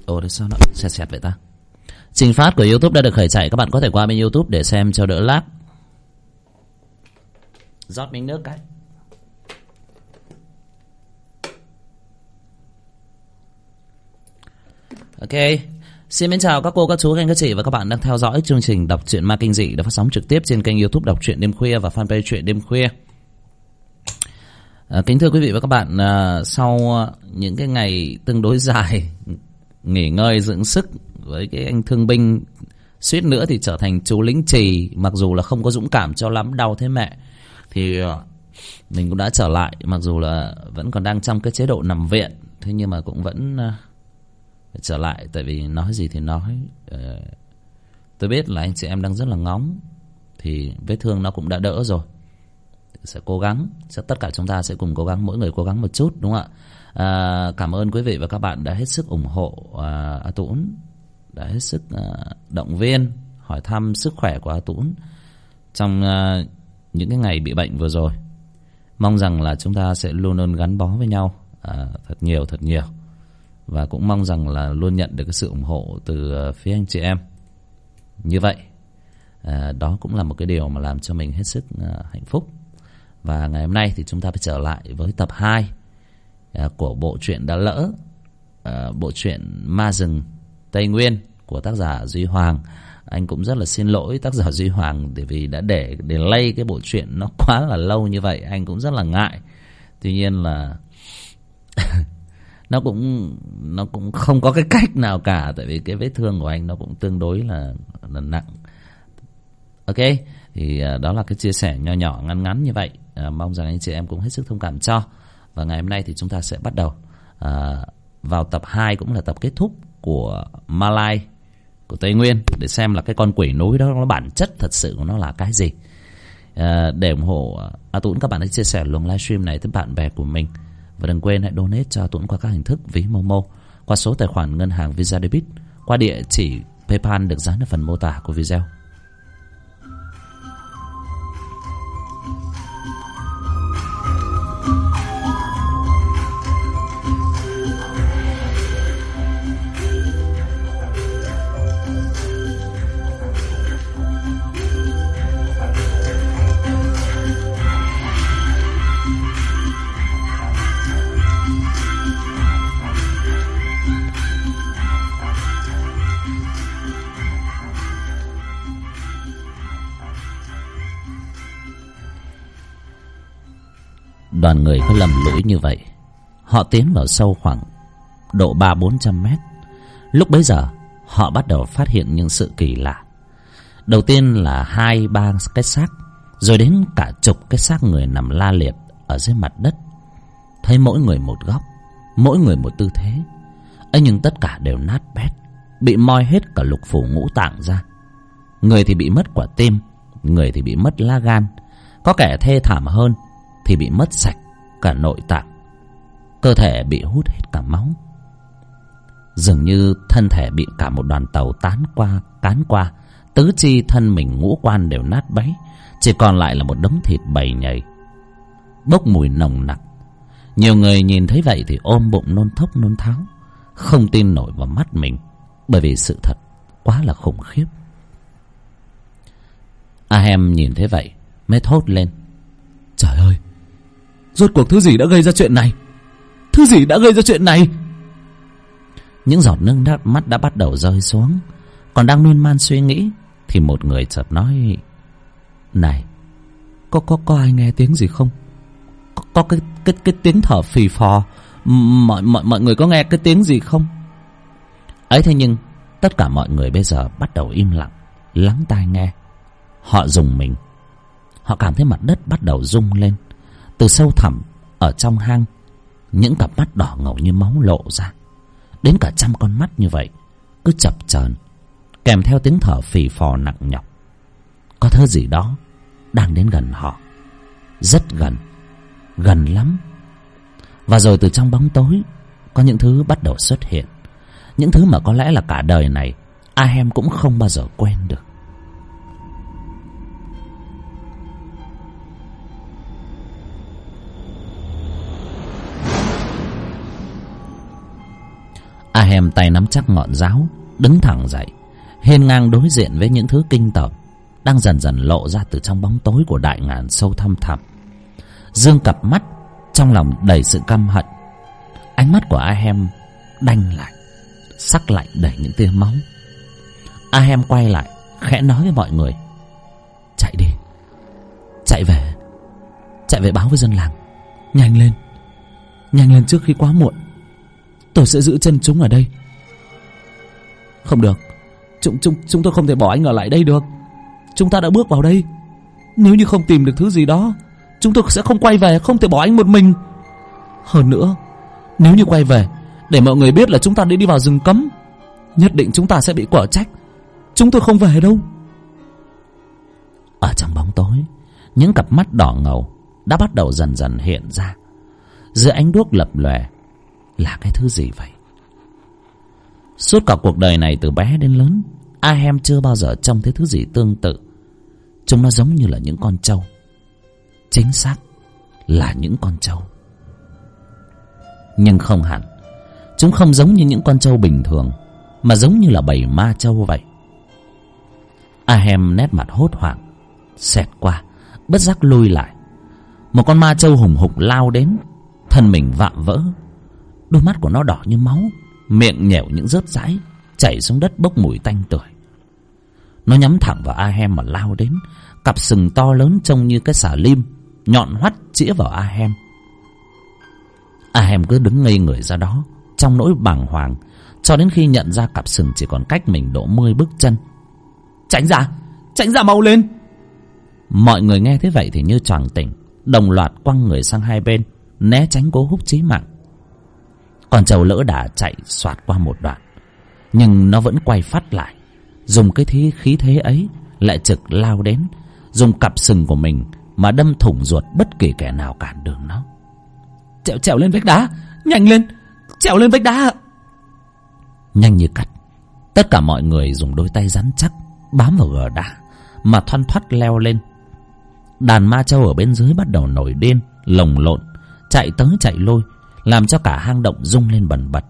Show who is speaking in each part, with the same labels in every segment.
Speaker 1: Ồ, thế sao nó xẹt xẹt vậy ta? Trình phát của YouTube đã được khởi chạy. Các bạn có thể qua bên YouTube để xem cho đỡ lag. Rót miếng nước cái. Ok. Xin mến chào các cô, các chú, các anh, các chị và các bạn đang theo dõi chương trình đọc truyện ma kinh dị được phát sóng trực tiếp trên kênh YouTube Đọc truyện đêm khuya và fanpage Truyện đêm khuya. Kính thưa quý vị và các bạn, sau những cái ngày tương đối dài nghỉ ngơi dưỡng sức với cái anh thương binh suýt nữa thì trở thành chú lính chì, mặc dù là không có dũng cảm cho lắm, đau thế mẹ, thì mình cũng đã trở lại, mặc dù là vẫn còn đang trong cái chế độ nằm viện, thế nhưng mà cũng vẫn phải trở lại. Tại vì nói gì thì nói, tôi biết là anh chị em đang rất là ngóng, thì vết thương nó cũng đã đỡ rồi, sẽ cố gắng, tất cả chúng ta sẽ cùng cố gắng, mỗi người cố gắng một chút, đúng không ạ? Cảm ơn quý vị và các bạn đã hết sức ủng hộ A Tũng, đã hết sức động viên, hỏi thăm sức khỏe của A Tũng trong những cái ngày bị bệnh vừa rồi. Mong rằng là chúng ta sẽ luôn luôn gắn bó với nhau thật nhiều, và cũng mong rằng là luôn nhận được cái sự ủng hộ từ phía anh chị em như vậy. Đó cũng là một cái điều mà làm cho mình hết sức hạnh phúc. Và ngày hôm nay thì chúng ta phải trở lại với tập 2 của bộ truyện Đã Lỡ, bộ truyện Ma Rừng Tây Nguyên của tác giả Duy Hoàng. Anh cũng rất là xin lỗi tác giả Duy Hoàng, bởi vì đã để delay cái bộ truyện nó quá là lâu như vậy, anh cũng rất là ngại. Tuy nhiên là nó cũng không có cái cách nào cả, tại vì cái vết thương của anh nó cũng tương đối là nặng. Ok, thì đó là cái chia sẻ nho nhỏ ngắn ngắn như vậy. Mong rằng anh chị em cũng hết sức thông cảm cho. Và ngày hôm nay thì chúng ta sẽ bắt đầu vào tập 2, cũng là tập kết thúc của Malai của Tây Nguyên, để xem là cái con quỷ núi đó nó bản chất thật sự của nó là cái gì. Để ủng hộ A Tũng, các bạn hãy chia sẻ luồng livestream này tới bạn bè của mình, và đừng quên hãy donate cho A Tũng qua các hình thức ví Momo, qua số tài khoản ngân hàng Visa Debit, qua địa chỉ PayPal được dán ở phần mô tả của video. Đoàn người cứ lầm lũi như vậy, họ tiến vào sâu khoảng độ 300-400 mét. Lúc bấy giờ họ bắt đầu phát hiện những sự kỳ lạ. Đầu tiên là 2-3 cái xác, rồi đến cả chục cái xác người nằm la liệt ở dưới mặt đất. Thấy mỗi người một góc, mỗi người một tư thế, ấy nhưng tất cả đều nát bét, bị moi hết cả lục phủ ngũ tạng ra. Người thì bị mất quả tim, người thì bị mất lá gan, có kẻ thê thảm hơn thì bị mất sạch cả nội tạng, cơ thể bị hút hết cả máu. Dường như thân thể bị cả một đoàn tàu cán qua, tứ chi thân mình ngũ quan đều nát bấy, chỉ còn lại là một đống thịt bầy nhầy, bốc mùi nồng nặc. Nhiều người nhìn thấy vậy thì ôm bụng nôn thốc nôn tháo, không tin nổi vào mắt mình, bởi vì sự thật quá là khủng khiếp. Ahem nhìn thấy vậy mới thốt lên: trời ơi, rốt cuộc thứ gì đã gây ra chuyện này? Thứ gì đã gây ra chuyện này? Những giọt nước mắt đã bắt đầu rơi xuống. Còn đang miên man suy nghĩ thì một người chợt nói: này, có ai nghe tiếng gì không? Có cái tiếng thở phì phò. Mọi người có nghe cái tiếng gì không? Ấy thế nhưng tất cả mọi người bây giờ bắt đầu im lặng, lắng tai nghe. Họ rùng mình. Họ cảm thấy mặt đất bắt đầu rung lên. Từ sâu thẳm ở trong hang, những cặp mắt đỏ ngầu như máu lộ ra. Đến cả 100 con mắt như vậy cứ chập chờn, kèm theo tiếng thở phì phò nặng nhọc. Có thứ gì đó đang đến gần họ, rất gần, gần lắm. Và rồi từ trong bóng tối có những thứ bắt đầu xuất hiện, những thứ mà có lẽ là cả đời này Ahem cũng không bao giờ quên được. Ahem tay nắm chắc ngọn giáo, đứng thẳng dậy, hiên ngang đối diện với những thứ kinh tởm đang dần dần lộ ra từ trong bóng tối của đại ngàn sâu thăm thẳm. Dương cặp mắt, trong lòng đầy sự căm hận. Ánh mắt của Ahem đanh lại, sắc lạnh đầy những tia máu. Ahem quay lại, khẽ nói với mọi người: chạy đi, chạy về báo với dân làng. Nhanh lên trước khi quá muộn. Tôi sẽ giữ chân chúng ở đây. Không được, chúng tôi không thể bỏ anh ở lại đây được. Chúng ta đã bước vào đây, nếu như không tìm được thứ gì đó, chúng tôi sẽ không quay về, không thể bỏ anh một mình. Hơn nữa, nếu như quay về để mọi người biết là chúng ta đã đi vào rừng cấm, nhất định chúng ta sẽ bị quở trách. Chúng tôi không về đâu. Ở trong bóng tối, những cặp mắt đỏ ngầu đã bắt đầu dần dần hiện ra. Giữa ánh đuốc lập lòe là cái thứ gì vậy? Suốt cả cuộc đời này từ bé đến lớn, Ahem chưa bao giờ trông thấy thứ gì tương tự. Chúng nó giống như là những con trâu. Chính xác là những con trâu. Nhưng không hẳn. Chúng không giống như những con trâu bình thường, mà giống như là bầy ma trâu vậy. Ahem nét mặt hốt hoảng, xẹt qua, bất giác lui lại. Một con ma trâu hùng hục lao đến, thân mình vạm vỡ. Đôi mắt của nó đỏ như máu, miệng nhẻo những rớt dãi chảy xuống đất bốc mùi tanh tưởi. Nó nhắm thẳng vào Ahem mà lao đến. Cặp sừng to lớn trông như cái xà lim, nhọn hoắt chĩa vào Ahem. Ahem cứ đứng ngây người ra đó trong nỗi bàng hoàng, cho đến khi nhận ra cặp sừng chỉ còn cách mình độ 10 bước chân. Tránh ra mau lên! Mọi người nghe thế vậy thì như choàng tỉnh, đồng loạt quăng người sang hai bên, né tránh cố húc chí mạng. Con trâu lỡ đà chạy xoạt qua một đoạn, nhưng nó vẫn quay phắt lại, dùng cái khí thế ấy lại trực lao đến, dùng cặp sừng của mình mà đâm thủng ruột bất kỳ kẻ nào cản đường nó. Trèo lên vách đá, nhanh lên, trèo lên vách đá. Nhanh như cắt, tất cả mọi người dùng đôi tay rắn chắc bám vào gờ đá mà thoăn thoắt leo lên. Đàn ma trâu ở bên dưới bắt đầu nổi điên, lồng lộn, chạy tới chạy lui, làm cho cả hang động rung lên bần bật.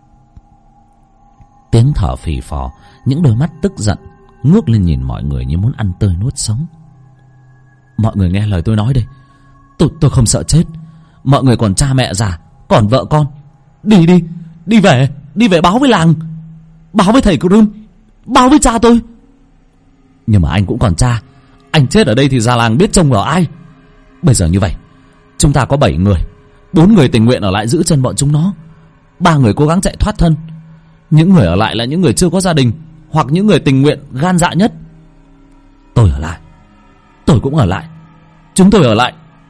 Speaker 1: Tiếng thở phì phò, những đôi mắt tức giận ngước lên nhìn mọi người như muốn ăn tươi nuốt sống. Mọi người nghe lời tôi nói đây, tôi không sợ chết. Mọi người còn cha mẹ già, còn vợ con. Đi về báo với làng, báo với thầy Crum, báo với cha tôi. Nhưng mà anh cũng còn cha, anh chết ở đây thì già làng biết trông vào ai. Bây giờ như vậy, chúng ta có 7 người, 4 người tình nguyện ở lại giữ chân bọn chúng nó, 3 người cố gắng chạy thoát thân. Những người ở lại là những người chưa có gia đình, hoặc những người tình nguyện gan dạ nhất. Tôi ở lại, tôi cũng ở lại, chúng tôi ở lại.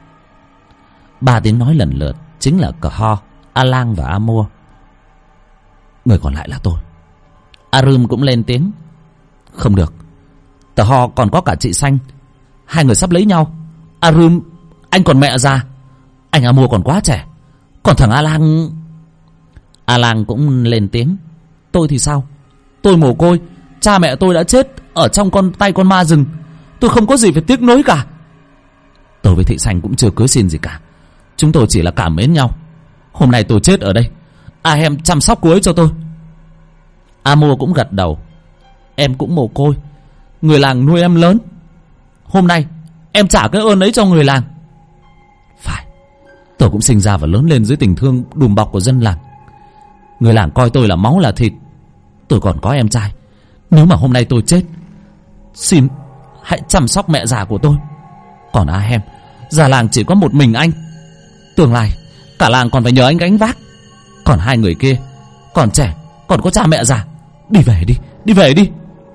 Speaker 1: 3 tiếng nói lần lượt chính là Cờ-ho, A-lang và A-mua. Người còn lại là tôi. A-rưm cũng lên tiếng. Không được, Cờ-ho còn có cả chị Xanh, 2 người sắp lấy nhau. A-rưm, anh còn mẹ già, anh A-mua còn quá trẻ, còn thằng A-lang... A-lang cũng lên tiếng. Tôi thì sao? Tôi mồ côi, cha mẹ tôi đã chết ở trong tay con ma rừng, tôi không có gì phải tiếc nuối cả. Tôi với thị Xanh cũng chưa cưới xin gì cả, chúng tôi chỉ là cảm mến nhau. Hôm nay tôi chết ở đây, Ahem chăm sóc cô ấy cho tôi. A-mua cũng gật đầu. Em cũng mồ côi, người làng nuôi em lớn, hôm nay em trả cái ơn ấy cho người làng. Phải, tôi cũng sinh ra và lớn lên dưới tình thương đùm bọc của dân làng. Người làng coi tôi là máu là thịt. Tôi còn có em trai, nếu mà hôm nay tôi chết, xin hãy chăm sóc mẹ già của tôi. Còn Ahem, già làng chỉ có một mình anh, tương lai cả làng còn phải nhờ anh gánh vác. Còn 2 người kia còn trẻ, còn có cha mẹ già. Đi về đi.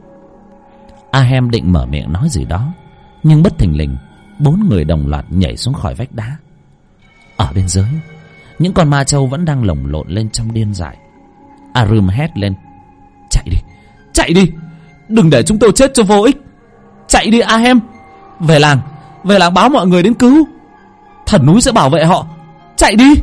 Speaker 1: Ahem định mở miệng nói gì đó, nhưng bất thình lình 4 người đồng loạt nhảy xuống khỏi vách đá. Ở bên dưới, những con ma trâu vẫn đang lồng lộn lên trong điên dại. A-rưm hét lên. Chạy đi, đừng để chúng tôi chết cho vô ích. Chạy đi Ahem, về làng báo mọi người đến cứu, thần núi sẽ bảo vệ họ. Chạy đi.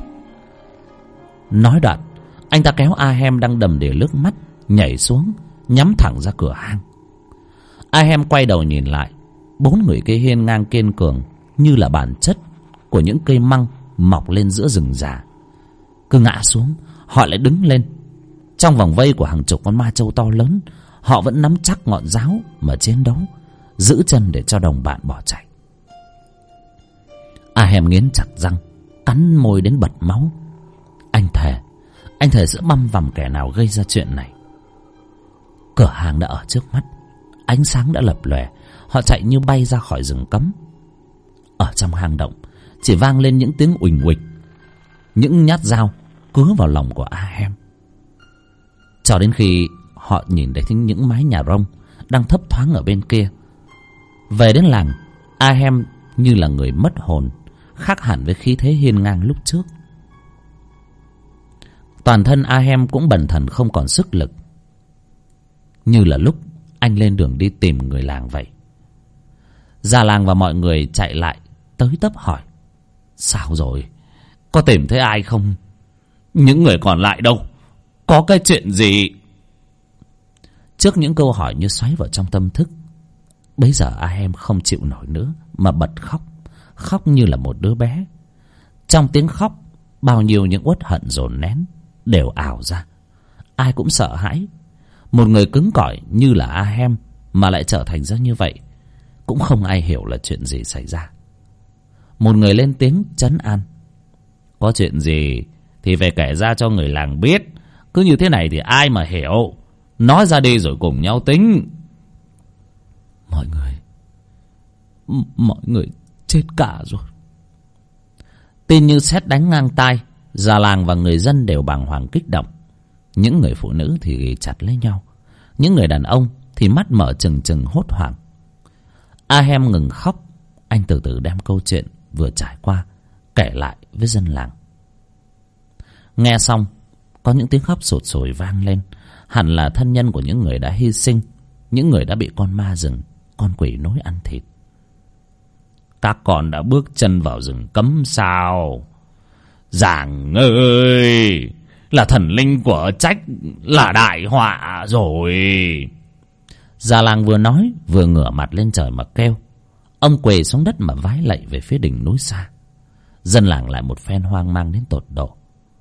Speaker 1: Nói đoạn, anh ta kéo Ahem đang đầm đìa nước mắt nhảy xuống, nhắm thẳng ra cửa hang. Ahem quay đầu nhìn lại, 4 người kia hiên ngang kiên cường như là bản chất của những cây măng mọc lên giữa rừng già. Cứ ngã xuống, họ lại đứng lên. Trong vòng vây của hàng chục con ma trâu to lớn, họ vẫn nắm chắc ngọn giáo mà chiến đấu, giữ chân để cho đồng bạn bỏ chạy. Ahem nghiến chặt răng, cắn môi đến bật máu. Anh thề sẽ băm vằm kẻ nào gây ra chuyện này. Cửa hàng đã ở trước mắt, ánh sáng đã lập lòe. Họ chạy như bay ra khỏi rừng cấm. Ở trong hang động chỉ vang lên những tiếng uỳnh uịch, những nhát dao cứa vào lòng của Ahem. Cho đến khi họ nhìn thấy những mái nhà rông đang thấp thoáng ở bên kia. Về đến làng, Ahem như là người mất hồn, khác hẳn với khí thế hiên ngang lúc trước. Toàn thân Ahem cũng bần thần không còn sức lực, như là lúc anh lên đường đi tìm người làng vậy. Già làng và mọi người chạy lại tới tấp hỏi: sao rồi? Có tìm thấy ai không? Những người còn lại đâu? Có cái chuyện gì? Trước những câu hỏi như xoáy vào trong tâm thức, bấy giờ Ahem không chịu nổi nữa mà bật khóc. Khóc như là một đứa bé. Trong tiếng khóc, bao nhiêu những uất hận dồn nén đều ào ra. Ai cũng sợ hãi. Một người cứng cỏi như là Ahem mà lại trở thành ra như vậy, cũng không ai hiểu là chuyện gì xảy ra. Một người lên tiếng trấn an: có chuyện gì thì phải kể ra cho người làng biết. Cứ như thế này thì ai mà hiểu. Nói ra đi rồi cùng nhau tính. Mọi người chết cả rồi. Tin như sét đánh ngang tai. Già làng và người dân đều bàng hoàng kích động. Những người phụ nữ thì ghì chặt lấy nhau, những người đàn ông thì mắt mở trừng trừng hốt hoảng. Ahem ngừng khóc. Anh từ từ đem câu chuyện vừa trải qua kể lại với dân làng. Nghe xong, có những tiếng khóc sụt sùi vang lên. Hẳn là thân nhân của những người đã hy sinh, những người đã bị con ma rừng, con quỷ núi ăn thịt. Các con đã bước chân vào rừng cấm sao? Giàng ơi, là thần linh của trách, là đại họa rồi. Già làng vừa nói vừa ngửa mặt lên trời mà kêu. Ông quỳ xuống đất mà vái lạy về phía đỉnh núi xa. Dân làng lại một phen hoang mang đến tột độ.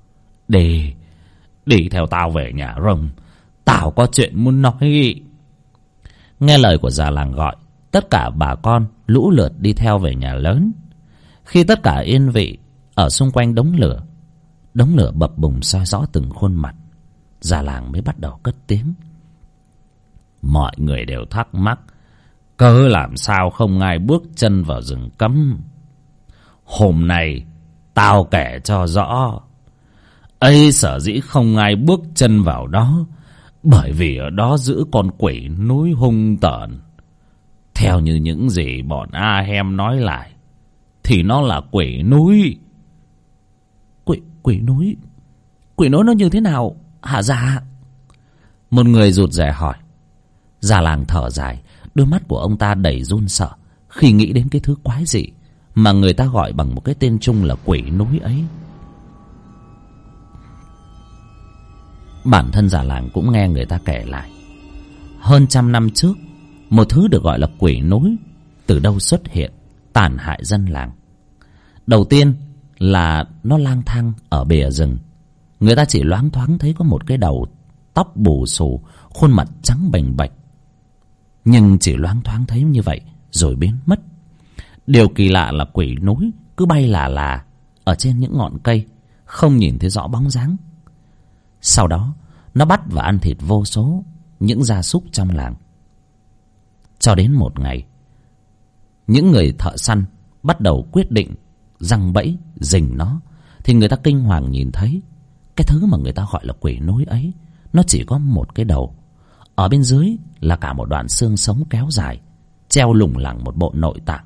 Speaker 1: Đi theo tao về nhà rông, tao có chuyện muốn nói. Nghe lời của già làng gọi, tất cả bà con lũ lượt đi theo về nhà lớn. Khi tất cả yên vị ở xung quanh đống lửa bập bùng soi rõ từng khuôn mặt, già làng mới bắt đầu cất tiếng. Mọi người đều thắc mắc, cớ làm sao không ai bước chân vào rừng cấm. Hôm nay tao kể cho rõ. Ấy sở dĩ không ai bước chân vào đó, bởi vì ở đó giữ con quỷ núi hung tợn. Theo như những gì bọn Ahem nói lại, thì nó là quỷ núi. Quỷ núi? Quỷ núi nó như thế nào hả già? Một người rụt rè hỏi. Già làng thở dài, đôi mắt của ông ta đầy run sợ khi nghĩ đến cái thứ quái dị mà người ta gọi bằng một cái tên chung là quỷ núi ấy. Bản thân già làng cũng nghe người ta kể lại. Hơn 100 năm trước, một thứ được gọi là quỷ núi từ đâu xuất hiện, tàn hại dân làng. Đầu tiên là nó lang thang ở bìa rừng. Người ta chỉ loáng thoáng thấy có một cái đầu, tóc bù xù, khuôn mặt trắng bềnh bạch. Nhưng chỉ loáng thoáng thấy như vậy rồi biến mất. Điều kỳ lạ là quỷ núi cứ bay là ở trên những ngọn cây, không nhìn thấy rõ bóng dáng. Sau đó nó bắt và ăn thịt vô số những gia súc trong làng. Cho đến một ngày, những người thợ săn bắt đầu quyết định giăng bẫy rình nó, thì người ta kinh hoàng nhìn thấy cái thứ mà người ta gọi là quỷ núi ấy, nó chỉ có một cái đầu, ở bên dưới là cả một đoạn xương sống kéo dài, treo lủng lẳng một bộ nội tạng.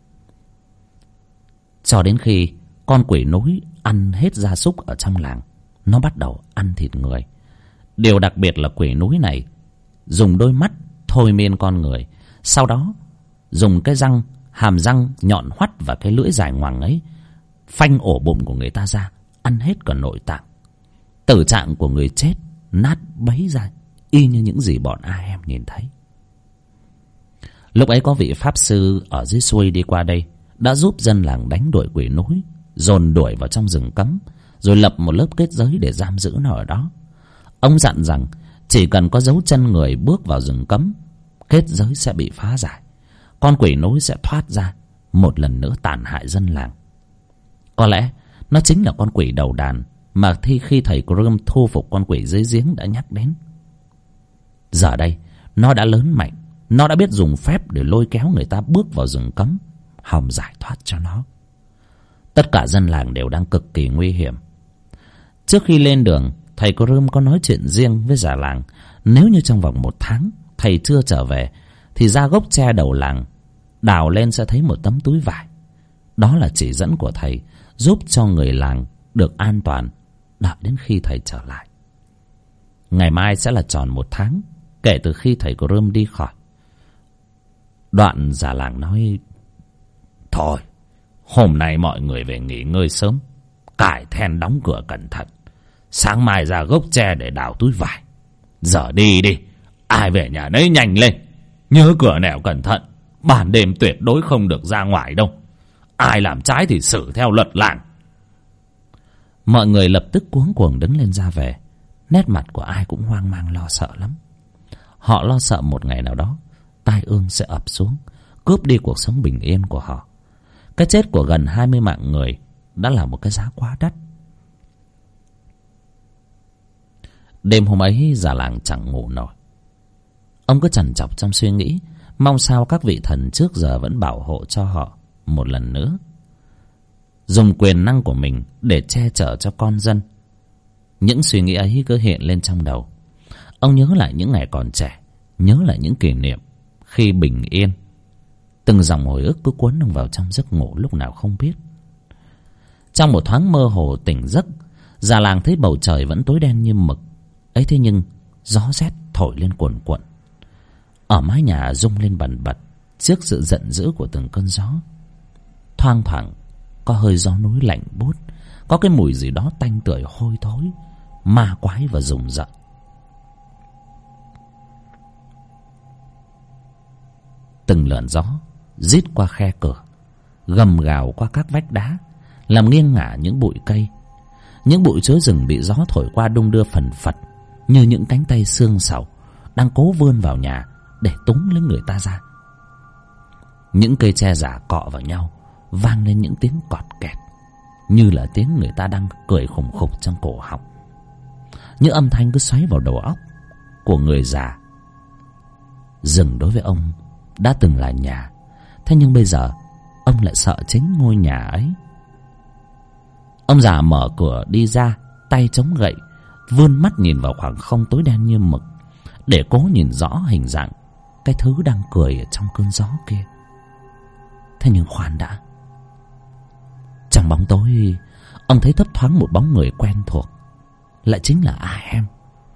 Speaker 1: Cho đến khi con quỷ núi ăn hết gia súc ở trong làng, nó bắt đầu ăn thịt người. Điều đặc biệt là quỷ núi này dùng đôi mắt thôi miên con người, sau đó dùng cái hàm răng nhọn hoắt và cái lưỡi dài ngoằng ấy phanh ổ bụng của người ta ra, ăn hết cả nội tạng. Tử trạng của người chết nát bấy ra, y như những gì bọn Ahem nhìn thấy. Lúc ấy có vị pháp sư ở dưới xuôi đi qua đây, đã giúp dân làng đánh đuổi quỷ núi, dồn đuổi vào trong rừng cấm, rồi lập một lớp kết giới để giam giữ nó ở đó. Ông dặn rằng chỉ cần có dấu chân người bước vào rừng cấm, kết giới sẽ bị phá giải, con quỷ nối sẽ thoát ra, một lần nữa tàn hại dân làng. Có lẽ nó chính là con quỷ đầu đàn mà khi thầy Grom thu phục con quỷ dưới giếng đã nhắc đến. Giờ đây nó đã lớn mạnh, nó đã biết dùng phép để lôi kéo người ta bước vào rừng cấm, hòng giải thoát cho nó. Tất cả dân làng đều đang cực kỳ nguy hiểm. Trước khi lên đường, thầy Grom có nói chuyện riêng với già làng. Nếu như trong vòng 1 tháng thầy chưa trở về, thì ra gốc tre đầu làng đào lên sẽ thấy một tấm túi vải. Đó là chỉ dẫn của thầy, giúp cho người làng được an toàn đợi đến khi thầy trở lại. Ngày mai sẽ là tròn 1 tháng kể từ khi thầy Grom đi khỏi. Đoạn già làng nói: thôi, hôm nay mọi người về nghỉ ngơi sớm, cài then đóng cửa cẩn thận, sáng mai ra gốc tre để đào túi vải. Giờ đi đi, ai về nhà nấy nhanh lên, nhớ cửa nẻo cẩn thận, ban đêm tuyệt đối không được ra ngoài đâu, ai làm trái thì xử theo luật làng. Mọi người lập tức cuống cuồng đứng lên ra về. Nét mặt của ai cũng hoang mang lo sợ lắm. Họ lo sợ một ngày nào đó tai ương sẽ ập xuống, cướp đi cuộc sống bình yên của họ. Cái chết của gần 20 mạng người đã là một cái giá quá đắt. Đêm hôm ấy già làng chẳng ngủ nổi. Ông cứ trằn trọc trong suy nghĩ, mong sao các vị thần trước giờ vẫn bảo hộ cho họ một lần nữa, dùng quyền năng của mình để che chở cho con dân. Những suy nghĩ ấy cứ hiện lên trong đầu. Ông nhớ lại những ngày còn trẻ, nhớ lại những kỷ niệm khi bình yên. Từng dòng hồi ức cứ cuốn ông vào trong giấc ngủ lúc nào không biết. Trong một thoáng mơ hồ tỉnh giấc, già làng thấy bầu trời vẫn tối đen như mực. Ấy thế nhưng gió rét thổi lên cuồn cuộn, ở mái nhà rung lên bần bật trước sự giận dữ của từng cơn gió. Thoang thoảng có hơi gió núi lạnh buốt, có cái mùi gì đó tanh tưởi hôi thối, ma quái và rùng rợn. Từng làn gió rít qua khe cửa, gầm gào qua các vách đá, làm nghiêng ngả những bụi cây. Những bụi chớ rừng bị gió thổi qua đung đưa phần phật, như những cánh tay xương sầu đang cố vươn vào nhà để túm lấy người ta ra. Những cây tre già cọ vào nhau, vang lên những tiếng cọt kẹt, như là tiếng người ta đang cười khủng khục trong cổ họng. Những âm thanh cứ xoáy vào đầu óc của người già. Rừng đối với ông đã từng là nhà, thế nhưng bây giờ ông lại sợ chính ngôi nhà ấy. Ông già mở cửa đi ra, tay chống gậy, vươn mắt nhìn vào khoảng không tối đen như mực, để cố nhìn rõ hình dạng cái thứ đang cười ở trong cơn gió kia. Thế nhưng khoan đã, trong bóng tối ông thấy thấp thoáng một bóng người quen thuộc, lại chính là Ahem.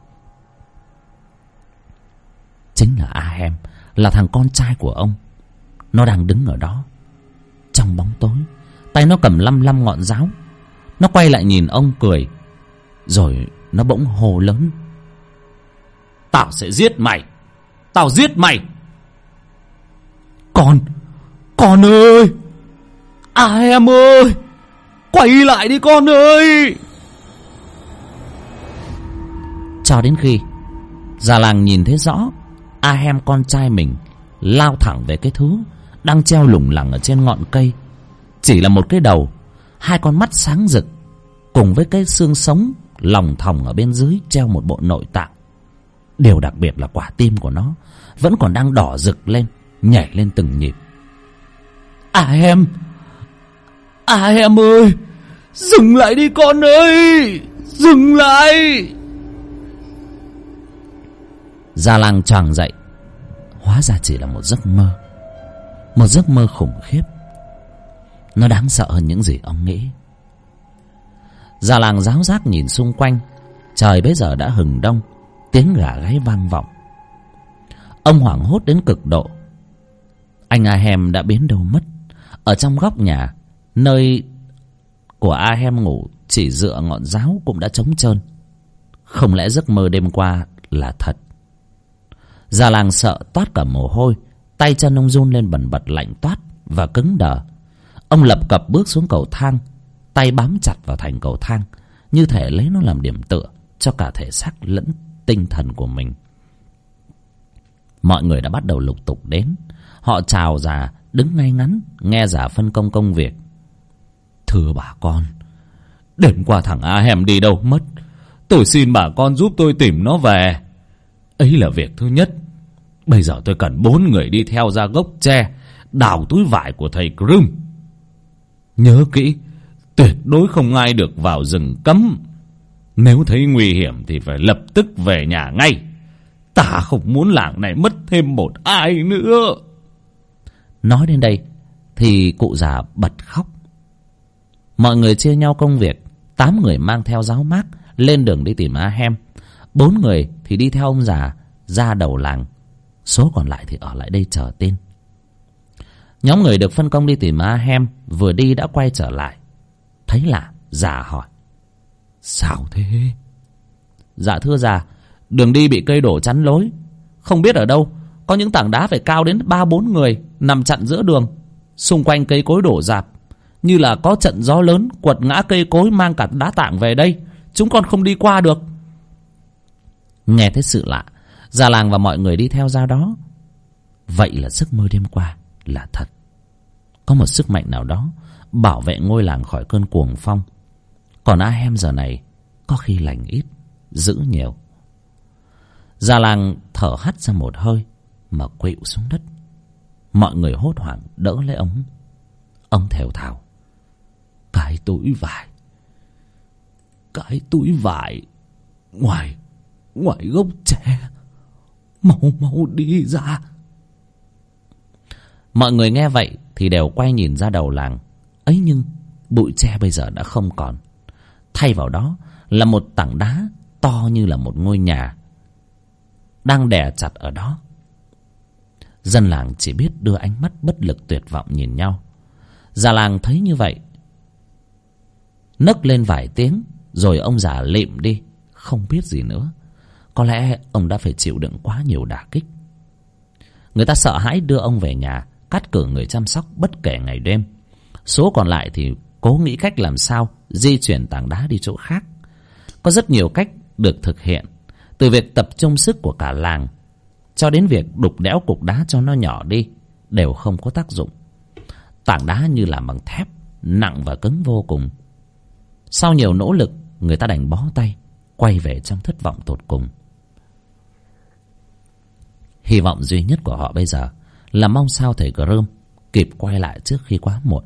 Speaker 1: Chính là Ahem, là thằng con trai của ông. Nó đang đứng ở đó trong bóng tối, tay nó cầm lăm ngọn giáo. Nó quay lại nhìn ông cười, rồi nó bỗng hô lớn: tao sẽ giết mày, tao giết mày. Con ơi, Ahem ơi, quay lại đi con ơi. Cho đến khi già làng nhìn thấy rõ Ahem con trai mình lao thẳng về cái thứ đang treo lủng lẳng ở trên ngọn cây. Chỉ là một cái đầu, hai con mắt sáng rực, cùng với cái xương sống lòng thòng ở bên dưới treo một bộ nội tạng. Điều đặc biệt là quả tim của nó vẫn còn đang đỏ rực lên, nhảy lên từng nhịp. Ahem ơi, dừng lại đi con ơi, dừng lại. Già làng choàng dậy. Hóa ra chỉ là một giấc mơ, một giấc mơ khủng khiếp. Nó đáng sợ hơn những gì ông nghĩ. Già làng ráo rác nhìn xung quanh. Trời bấy giờ đã hừng đông, tiếng gà gáy vang vọng. Ông hoảng hốt đến cực độ. Anh Ahem đã biến đâu mất. Ở trong góc nhà, nơi của Ahem ngủ, chỉ dựa ngọn giáo cũng đã trống trơn. Không lẽ giấc mơ đêm qua là thật? Già làng sợ toát cả mồ hôi, tay chân ông run lên bần bật lạnh toát và cứng đờ. Ông lập cập bước xuống cầu thang, tay bám chặt vào thành cầu thang, như thể lấy nó làm điểm tựa cho cả thể xác lẫn tinh thần của mình. Mọi người đã bắt đầu lục tục đến. Họ chào già đứng ngay ngắn nghe già phân công công việc. Thưa bà con, đêm qua thằng A Hem đi đâu mất? Tôi xin bà con giúp tôi tìm nó về. Ấy là việc thứ nhất. Bây giờ tôi cần 4 người đi theo ra gốc tre, đào túi vải của thầy Crum. Nhớ kỹ, tuyệt đối không ai được vào rừng cấm. Nếu thấy nguy hiểm thì phải lập tức về nhà ngay. Ta không muốn làng này mất thêm một ai nữa. Nói đến đây thì cụ già bật khóc. Mọi người chia nhau công việc. 8 người mang theo giáo mác lên đường đi tìm A Hem. 4 người thì đi theo ông già ra đầu làng. Số còn lại thì ở lại đây chờ tin. Nhóm người được phân công đi tìm A Hem vừa đi đã quay trở lại. Thấy lạ, già hỏi: Sao thế? Dạ thưa già, đường đi bị cây đổ chắn lối. Không biết ở đâu có những tảng đá phải cao đến 3-4 người nằm chặn giữa đường. Xung quanh cây cối đổ rạp, như là có trận gió lớn quật ngã cây cối mang cả đá tảng về đây. Chúng con không đi qua được. Nghe thấy sự lạ, già làng và mọi người đi theo ra đó. Vậy là giấc mơ đêm qua là thật. Có một sức mạnh nào đó bảo vệ ngôi làng khỏi cơn cuồng phong. Còn A Hem giờ này có khi lành ít, dữ nhiều. Già làng thở hắt ra một hơi mà quỵu xuống đất. Mọi người hốt hoảng đỡ lấy ông. Ông thều thào: Cái túi vải ngoài gốc tre, mau đi ra. Mọi người nghe vậy thì đều quay nhìn ra đầu làng. Ấy nhưng bụi tre bây giờ đã không còn. Thay vào đó là một tảng đá to như là một ngôi nhà đang đè chặt ở đó. Dân làng chỉ biết đưa ánh mắt bất lực tuyệt vọng nhìn nhau. Già làng thấy như vậy nấc lên vài tiếng rồi ông già lịm đi, không biết gì nữa. Có lẽ ông đã phải chịu đựng quá nhiều đả kích. Người ta sợ hãi đưa ông về nhà, cắt cử người chăm sóc bất kể ngày đêm. Số còn lại thì cố nghĩ cách làm sao di chuyển tảng đá đi chỗ khác. Có rất nhiều cách được thực hiện, từ việc tập trung sức của cả làng cho đến việc đục đẽo cục đá cho nó nhỏ đi, đều không có tác dụng. Tảng đá như làm bằng thép, nặng và cứng vô cùng. Sau nhiều nỗ lực, người ta đành bó tay, quay về trong thất vọng tột cùng. Hy vọng duy nhất của họ bây giờ là mong sao thầy Crum kịp quay lại trước khi quá muộn.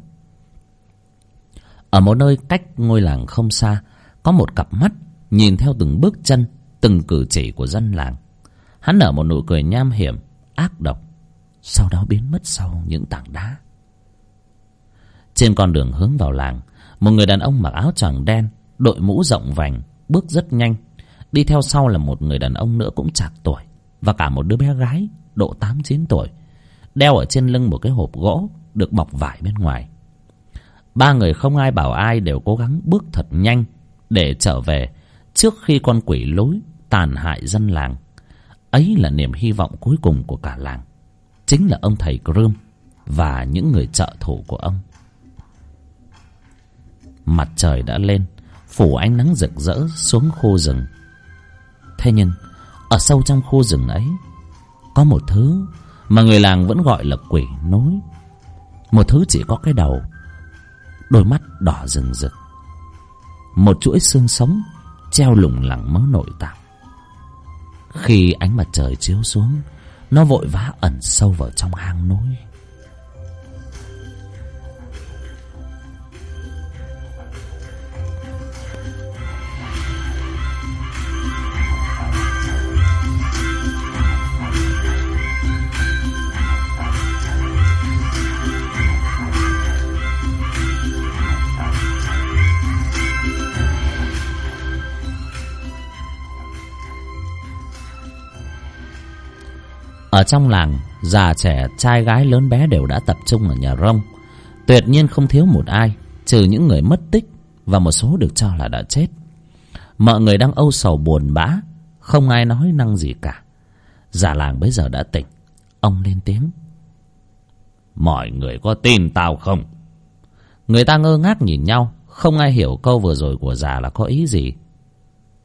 Speaker 1: Ở một nơi cách ngôi làng không xa, có một cặp mắt nhìn theo từng bước chân, từng cử chỉ của dân làng. Hắn nở một nụ cười nham hiểm, ác độc, sau đó biến mất sau những tảng đá. Trên con đường hướng vào làng, một người đàn ông mặc áo choàng đen, đội mũ rộng vành, bước rất nhanh. Đi theo sau là một người đàn ông nữa cũng chạc tuổi, và cả một đứa bé gái độ 8-9 tuổi, đeo ở trên lưng một cái hộp gỗ được bọc vải bên ngoài. 3 người không ai bảo ai đều cố gắng bước thật nhanh để trở về trước khi con quỷ lối tàn hại dân làng. Ấy là niềm hy vọng cuối cùng của cả làng, chính là ông thầy Crum và những người trợ thủ của ông. Mặt trời đã lên, phủ ánh nắng rực rỡ xuống khu rừng. Thế nhưng ở sâu trong khu rừng ấy có một thứ mà người làng vẫn gọi là quỷ nối. Một thứ chỉ có cái đầu, đôi mắt đỏ rừng rực, một chuỗi xương sống treo lủng lẳng mớ nội tạng. Khi ánh mặt trời chiếu xuống, nó vội vã ẩn sâu vào trong hang núi. Ở trong làng, già trẻ, trai gái lớn bé đều đã tập trung ở nhà rông. Tuyệt nhiên không thiếu một ai, trừ những người mất tích và một số được cho là đã chết. Mọi người đang âu sầu buồn bã, không ai nói năng gì cả. Già làng bấy giờ đã tỉnh. Ông lên tiếng: Mọi người có tin tao không? Người ta ngơ ngác nhìn nhau, không ai hiểu câu vừa rồi của già là có ý gì.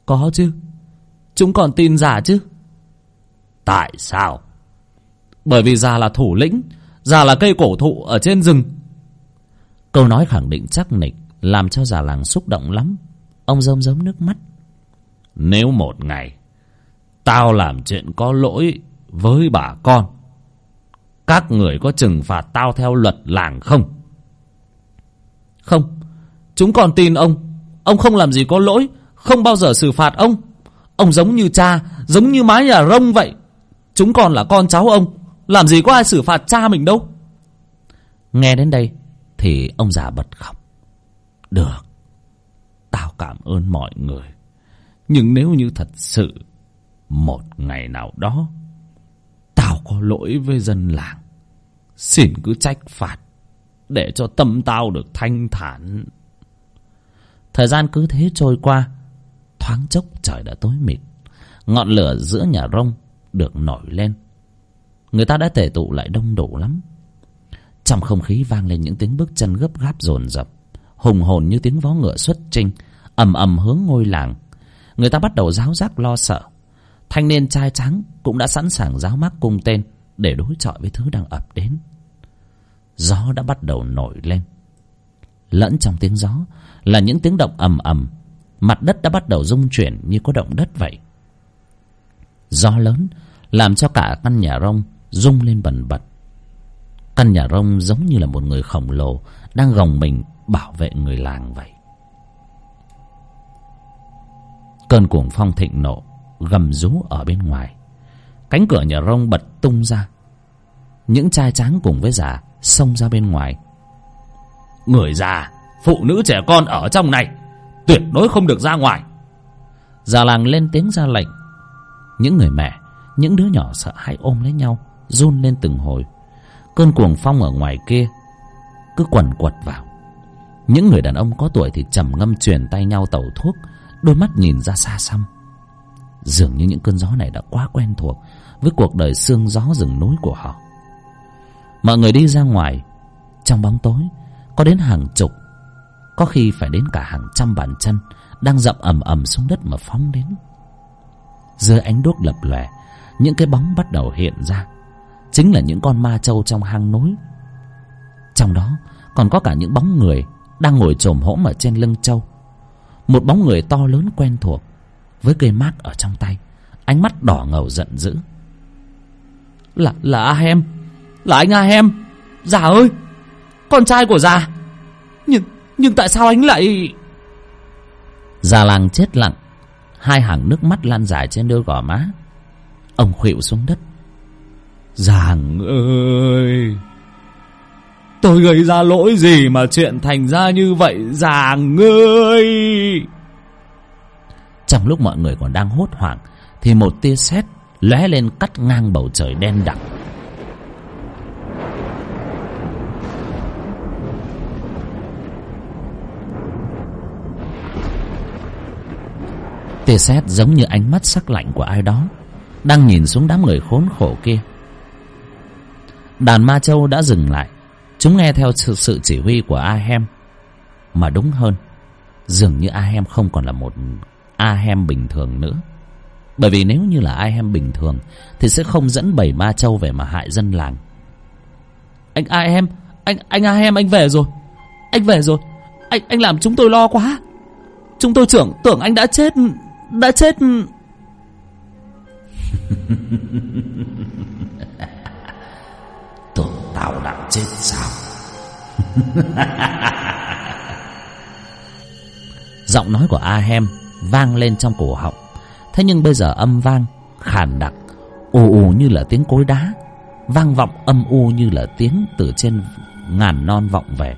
Speaker 1: Có chứ. Chúng còn tin già chứ.
Speaker 2: Tại sao?
Speaker 1: Bởi vì già là thủ lĩnh, già là cây cổ thụ ở trên rừng. Câu nói khẳng định chắc nịch làm cho già làng xúc động lắm. Ông rơm rớm nước mắt.
Speaker 2: Nếu một ngày tao làm chuyện có lỗi với bà con, các người có trừng phạt tao theo luật làng không?
Speaker 1: Không. Chúng còn tin ông. Ông không làm gì có lỗi, không bao giờ xử phạt ông. Ông giống như cha, giống như mái nhà rông vậy. Chúng còn là con cháu ông, làm gì có ai xử phạt cha mình đâu. Nghe đến đây thì ông già bật khóc.
Speaker 2: Được, tao cảm ơn mọi người. Nhưng nếu như thật sự một ngày nào đó tao có lỗi với dân làng, xin cứ trách phạt để cho tâm tao được thanh thản.
Speaker 1: Thời gian cứ thế trôi qua. Thoáng chốc trời đã tối mịt. Ngọn lửa giữa nhà rông được nổi lên. Người ta đã tề tụ lại đông đủ lắm. Trong không khí vang lên những tiếng bước chân gấp gáp dồn dập, hùng hồn như tiếng vó ngựa xuất chinh, ầm ầm hướng ngôi làng. Người ta bắt đầu ráo rác lo sợ. Thanh niên trai tráng cũng đã sẵn sàng ráo mác cung tên để đối chọi với thứ đang ập đến. Gió đã bắt đầu nổi lên. Lẫn trong tiếng gió là những tiếng động ầm ầm. Mặt đất đã bắt đầu rung chuyển như có động đất vậy. Gió lớn làm cho cả căn nhà rông rung lên bần bật. Căn nhà rông giống như là một người khổng lồ đang gồng mình bảo vệ người làng vậy. Cơn cuồng phong thịnh nộ gầm rú ở bên ngoài. Cánh cửa nhà rông bật tung ra. Những trai tráng cùng với già xông ra bên ngoài.
Speaker 2: Người già, phụ nữ, trẻ con ở trong này tuyệt đối không được ra ngoài.
Speaker 1: Già làng lên tiếng ra lệnh. Những người mẹ, những đứa nhỏ sợ hãi ôm lấy nhau, run lên từng hồi. Cơn cuồng phong ở ngoài kia cứ quần quật vào. Những người đàn ông có tuổi thì trầm ngâm truyền tay nhau tẩu thuốc, đôi mắt nhìn ra xa xăm. Dường như những cơn gió này đã quá quen thuộc với cuộc đời sương gió rừng núi của họ. Mọi người đi ra ngoài. Trong bóng tối có đến hàng chục, có khi phải đến cả hàng trăm bàn chân đang dậm ầm ầm xuống đất mà phóng đến. Dưới ánh đuốc lập lòe, những cái bóng bắt đầu hiện ra. Chính là những con ma trâu trong hang núi. Trong đó còn có cả những bóng người đang ngồi chồm hổm ở trên lưng trâu. Một bóng người to lớn quen thuộc, với cây mác ở trong tay, ánh mắt đỏ ngầu giận dữ. Là Ahem. Là anh Ahem. Già ơi, con trai của già. Nhưng tại sao anh lại... Già làng chết lặng. Hai hàng nước mắt lan dài trên đôi gò má. Ông khuỵu xuống đất.
Speaker 2: Giàng ơi, tôi gây ra lỗi gì mà chuyện thành ra như vậy Giàng ơi.
Speaker 1: Trong lúc mọi người còn đang hốt hoảng thì một tia sét lóe lên cắt ngang bầu trời đen đặc. Tia sét giống như ánh mắt sắc lạnh của ai đó đang nhìn xuống đám người khốn khổ kia. Đàn ma châu đã dừng lại. Chúng nghe theo sự chỉ huy của Ahem. Mà đúng hơn, dường như Ahem không còn là một Ahem bình thường nữa. Bởi vì nếu như là Ahem bình thường thì sẽ không dẫn bầy ma châu về mà hại dân làng. Anh Ahem, anh Ahem, anh về rồi. Anh về rồi. Anh làm chúng tôi lo quá. Chúng tôi tưởng anh đã chết.
Speaker 2: Tưởng tao đã chết sao?
Speaker 1: Giọng nói của Ahem vang lên trong cổ họng. Thế nhưng bây giờ âm vang khàn đặc, ù ù như là tiếng cối đá, vang vọng âm u như là tiếng từ trên ngàn non vọng về.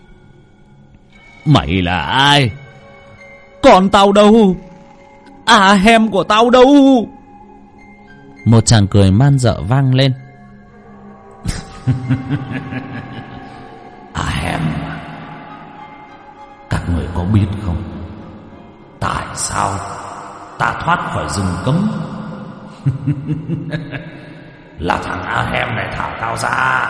Speaker 2: Mày là ai? Còn tao đâu? Ahem của tao đâu?
Speaker 1: Một tràng cười man dợ vang lên.
Speaker 2: Ahem, các người có biết không, tại sao ta thoát khỏi rừng cấm? Là thằng Ahem này thả tao ra.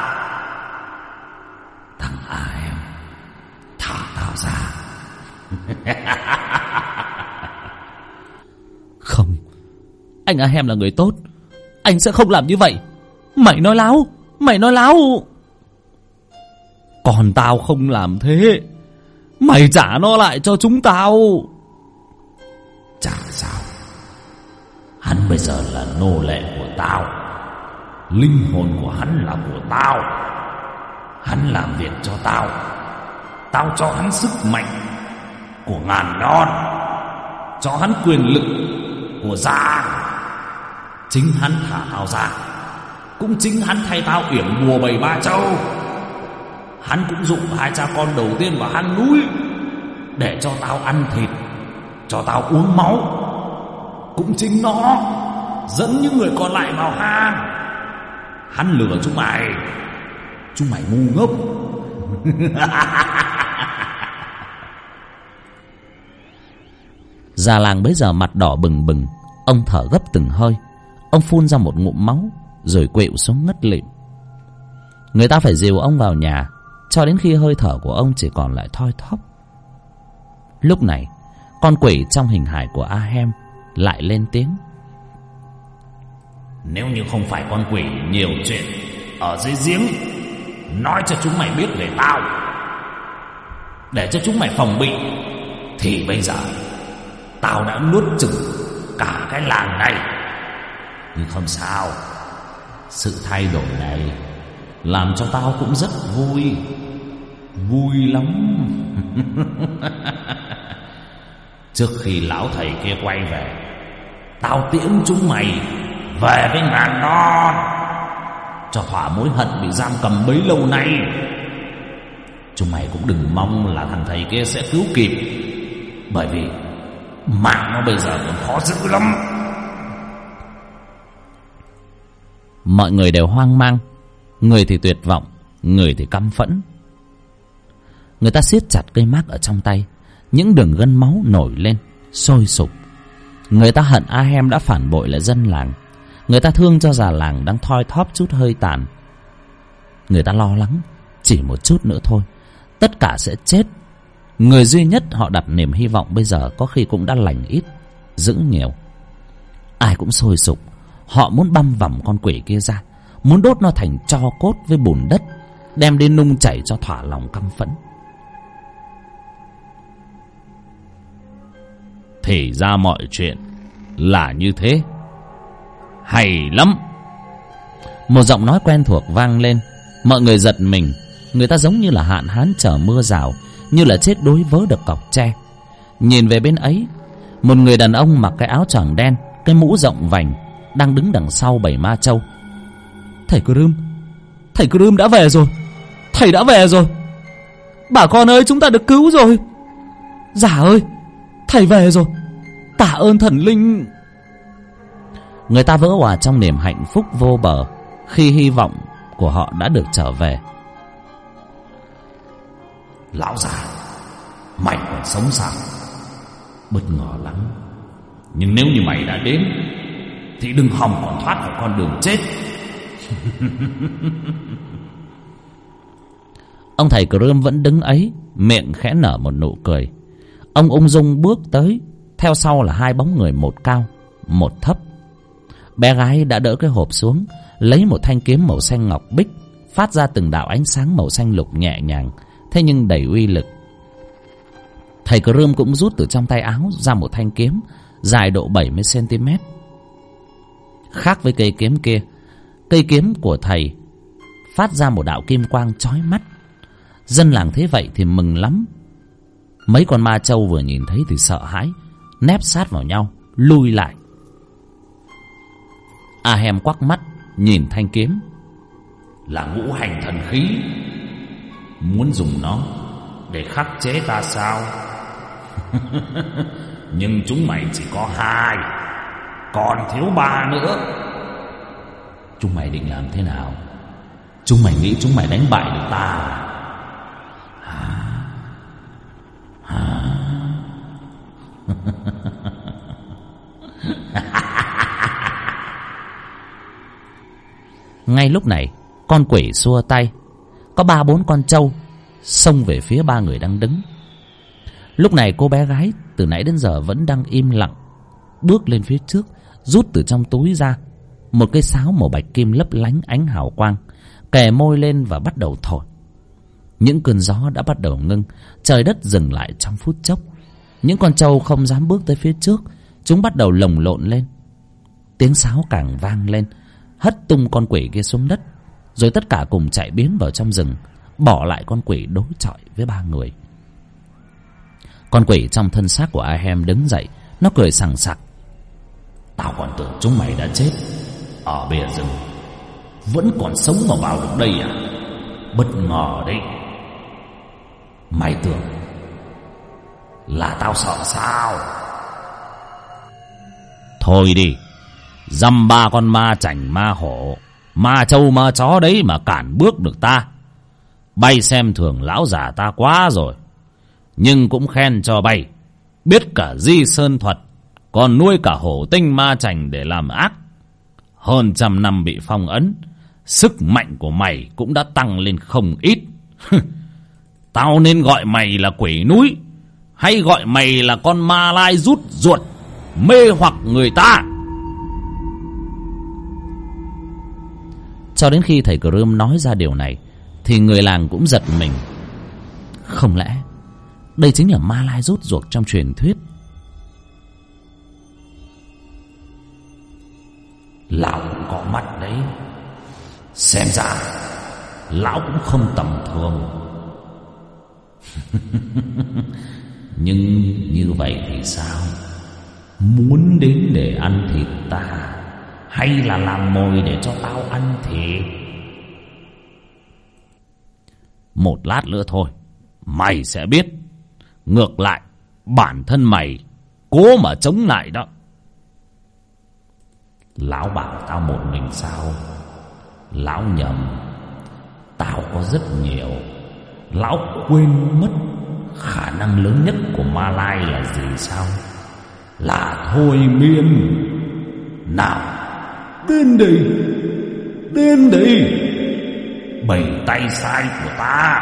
Speaker 2: Thằng Ahem thả tao ra.
Speaker 1: Anh Ahem là người tốt, anh sẽ không làm như vậy. Mày nói láo, mày nói láo. Còn tao không làm thế. Mày trả nó lại cho chúng tao.
Speaker 2: Chả sao. Hắn bây giờ là nô lệ của tao. Linh hồn của hắn là của tao. Hắn làm việc cho tao. Tao cho hắn sức mạnh của ngàn non, cho hắn quyền lực của già. Chính hắn thả tao ra, cũng chính hắn thay tao yểm bùa 73 châu. Hắn cũng dụng 2 cha con đầu tiên vào hang núi để cho tao ăn thịt, cho tao uống máu. Cũng chính nó dẫn những người còn lại vào hang. Hắn lừa chúng mày. Chúng mày ngu ngốc.
Speaker 1: Già làng bấy giờ mặt đỏ bừng bừng. Ông thở gấp từng hơi. Ông phun ra một ngụm máu rồi quỵu xuống ngất lịm. Người ta phải dìu ông vào nhà cho đến khi hơi thở của ông chỉ còn lại thoi thóp. Lúc này con quỷ trong hình hài của Ahem lại lên tiếng.
Speaker 2: Nếu như không phải con quỷ nhiều chuyện ở dưới giếng nói cho chúng mày biết về tao, để cho chúng mày phòng bị, thì bây giờ tao đã nuốt chửng cả cái làng này. Nhưng không sao, sự thay đổi này làm cho tao cũng rất vui. Vui lắm. Trước khi lão thầy kia quay về, tao tiễn chúng mày về với ngàn non, cho thỏa mối hận bị giam cầm bấy lâu nay. Chúng mày cũng đừng mong là thằng thầy kia sẽ cứu kịp, bởi vì mạng nó bây giờ còn khó giữ lắm.
Speaker 1: Mọi người đều hoang mang. Người thì tuyệt vọng, người thì căm phẫn. Người ta siết chặt cây mác ở trong tay. Những đường gân máu nổi lên sôi sục. Người ta hận Ahem đã phản bội lại dân làng. Người ta thương cho già làng đang thoi thóp chút hơi tàn. Người ta lo lắng chỉ một chút nữa thôi tất cả sẽ chết. Người duy nhất họ đặt niềm hy vọng bây giờ có khi cũng đã lành ít dữ nhiều. Ai cũng sôi sục. Họ muốn băm vằm con quỷ kia ra, muốn đốt nó thành tro cốt với bùn đất, đem đi nung chảy cho thỏa lòng căm phẫn.
Speaker 2: Thì ra mọi chuyện là như thế. Hay lắm.
Speaker 1: Một giọng nói quen thuộc vang lên. Mọi người giật mình. Người ta giống như là hạn hán chờ mưa rào, như là chết đuối vớ được cọc tre. Nhìn về bên ấy, một người đàn ông mặc cái áo choàng đen, cái mũ rộng vành, đang đứng đằng sau 7 ma châu. Thầy Crom đã về rồi. Thầy đã về rồi. Bà con ơi, chúng ta được cứu rồi. Dạ ơi, thầy về rồi. Tạ ơn thần linh. Người ta vỡ òa trong niềm hạnh phúc vô bờ khi hy vọng của họ đã được trở về.
Speaker 2: Lão già, mày còn sống sao? Bất ngờ lắm. Nhưng nếu như mày đã đến thì đừng hòng còn thoát khỏi con đường chết.
Speaker 1: Ông thầy Crom vẫn đứng ấy, miệng khẽ nở một nụ cười. Ông ung dung bước tới, theo sau là 2 bóng người, một cao một thấp. Bé gái đã đỡ cái hộp xuống, lấy một thanh kiếm màu xanh ngọc bích, phát ra từng đạo ánh sáng màu xanh lục nhẹ nhàng, thế nhưng đầy uy lực. Thầy Crom cũng rút từ trong tay áo ra một thanh kiếm dài độ 70 cm. Khác với cây kiếm kia, cây kiếm của thầy phát ra một đạo kim quang chói mắt. Dân làng thấy vậy thì mừng lắm. Mấy con ma trâu vừa nhìn thấy thì sợ hãi, nép sát vào nhau lui lại. Ahem quắc mắt nhìn thanh kiếm.
Speaker 2: Là ngũ hành thần khí. Muốn dùng nó để khắc chế ta sao? Nhưng chúng mày chỉ có 2, còn thiếu 3 nữa. Chúng mày định làm thế nào? Chúng mày nghĩ chúng mày đánh bại được ta à?
Speaker 1: Ngay lúc này, con quỷ xua tay, có 3-4 con trâu xông về phía 3 người đang đứng. Lúc này cô bé gái từ nãy đến giờ vẫn đang im lặng, bước lên phía trước, rút từ trong túi ra một cây sáo màu bạch kim lấp lánh ánh hào quang, kề môi lên và bắt đầu thổi. Những cơn gió đã bắt đầu ngưng, trời đất dừng lại trong phút chốc. Những con trâu không dám bước tới phía trước, chúng bắt đầu lồng lộn lên. Tiếng sáo càng vang lên, hất tung con quỷ kia xuống đất, rồi tất cả cùng chạy biến vào trong rừng, bỏ lại con quỷ đối chọi với ba người. Con quỷ trong thân xác của Ahem đứng dậy, nó cười sằng sặc. Tao còn tưởng chúng mày đã chết ở bìa rừng, vẫn còn sống mà vào được đây à? Bất ngờ đấy. Mày tưởng là tao sợ sao? Thôi đi, dăm ba con ma chảnh ma hổ, ma trâu ma chó đấy mà cản bước được ta. Bay xem thường lão già ta quá rồi, nhưng cũng khen cho bay biết cả di sơn thuật, còn nuôi cả hổ tinh ma chảnh để làm ác. Hơn 100 năm bị phong ấn, sức mạnh của mày cũng đã tăng lên không ít. Tao nên gọi mày là quỷ núi, hay gọi mày là con ma lai rút ruột, mê hoặc người ta? Cho đến khi thầy Crom nói ra điều này thì người làng cũng giật mình. Không lẽ đây chính là ma lai rút ruột trong truyền thuyết? Lão cũng có mắt đấy, xem ra lão cũng không tầm thường. Nhưng như vậy thì sao? Muốn đến để ăn thịt ta, hay là làm mồi để cho tao ăn thịt? Một lát nữa thôi mày sẽ biết. Ngược lại bản thân mày cố mà chống lại đó. Lão bảo tao một mình sao? Lão nhầm. Tao có rất nhiều. Lão quên mất khả năng lớn nhất của Ma Lai là gì sao? Là thôi miên. Nào, đến đây, đến đây, bày tay sai của ta.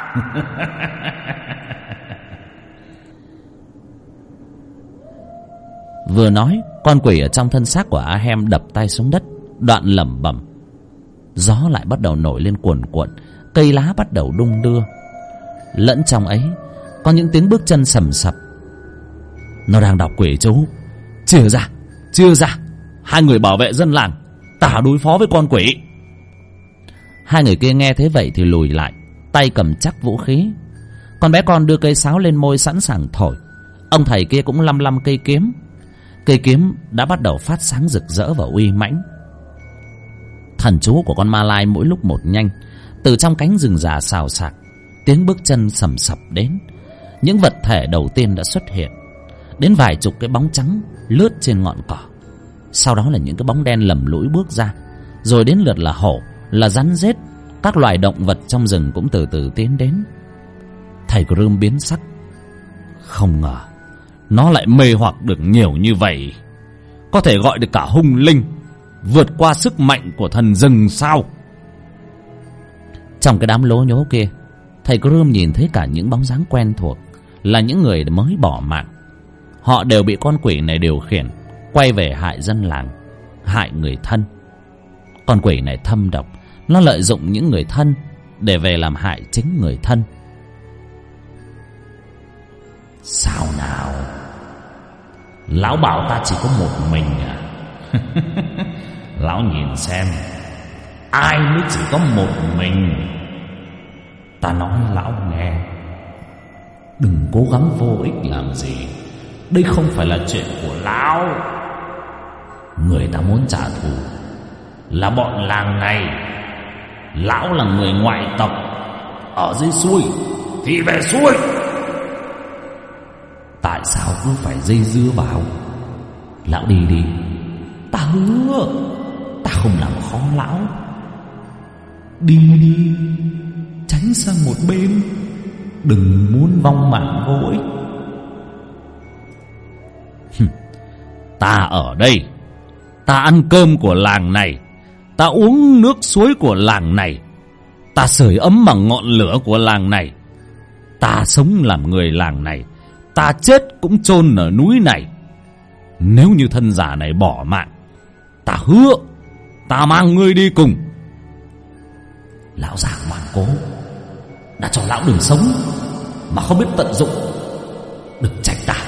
Speaker 1: Vừa nói, con quỷ ở trong thân xác của Ahem đập tay xuống đất, đoạn lẩm bẩm. Gió lại bắt đầu nổi lên cuồn cuộn, cây lá bắt đầu đung đưa. Lẫn trong ấy có những tiếng bước chân sầm sập. Nó đang đọc quỷ chú. Chia ra, chia ra, hai người bảo vệ dân làng, ta đối phó với con quỷ. Hai người kia nghe thế vậy thì lùi lại, tay cầm chắc vũ khí. Con bé con đưa cây sáo lên môi sẵn sàng thổi. Ông thầy kia cũng lăm lăm cây kiếm. Cây kiếm đã bắt đầu phát sáng rực rỡ và uy mãnh. Thần chú của con ma lai mỗi lúc một nhanh. Từ trong cánh rừng già xào xạc, tiếng bước chân sầm sập đến. Những vật thể đầu tiên đã xuất hiện. Đến vài chục cái bóng trắng lướt trên ngọn cỏ. Sau đó là những cái bóng đen lầm lũi bước ra. Rồi đến lượt là hổ, là rắn rết. Các loài động vật trong rừng cũng từ từ tiến đến. Thầy Crom biến sắc. Không ngờ nó lại mê hoặc được nhiều như vậy. Có thể gọi được cả hung linh, vượt qua sức mạnh của thần rừng sao? Trong cái đám lố nhố kia, thầy Crom nhìn thấy cả những bóng dáng quen thuộc, là những người mới bỏ mạng. Họ đều bị con quỷ này điều khiển, quay về hại dân làng, hại người thân. Con quỷ này thâm độc, nó lợi dụng những người thân để về làm hại chính người thân. Sao nào? Lão bảo ta chỉ có một mình à? Lão nhìn xem, ai mới chỉ có một mình? Ta nói lão nghe, đừng cố gắng vô ích làm gì. Đây không phải là chuyện của lão. Người ta muốn trả thù là bọn làng này. Lão là người ngoại tộc, ở dưới xuôi thì về xuôi. Tại sao cứ phải dây dưa vào? Lão đi đi, ta hứa ta không làm khó lão. Đi đi, tránh sang một bên, đừng muốn vong mạng vô ích. Ta ở đây, ta ăn cơm của làng này, ta uống nước suối của làng này, ta sưởi ấm bằng ngọn lửa của làng này, ta sống làm người làng này, ta chết cũng chôn ở núi này.
Speaker 2: Nếu như thân giả này bỏ mạng, ta hứa ta mang ngươi đi cùng.
Speaker 1: Lão già ngoan cố, đã cho lão đường sống mà không biết tận dụng, đừng trách ta.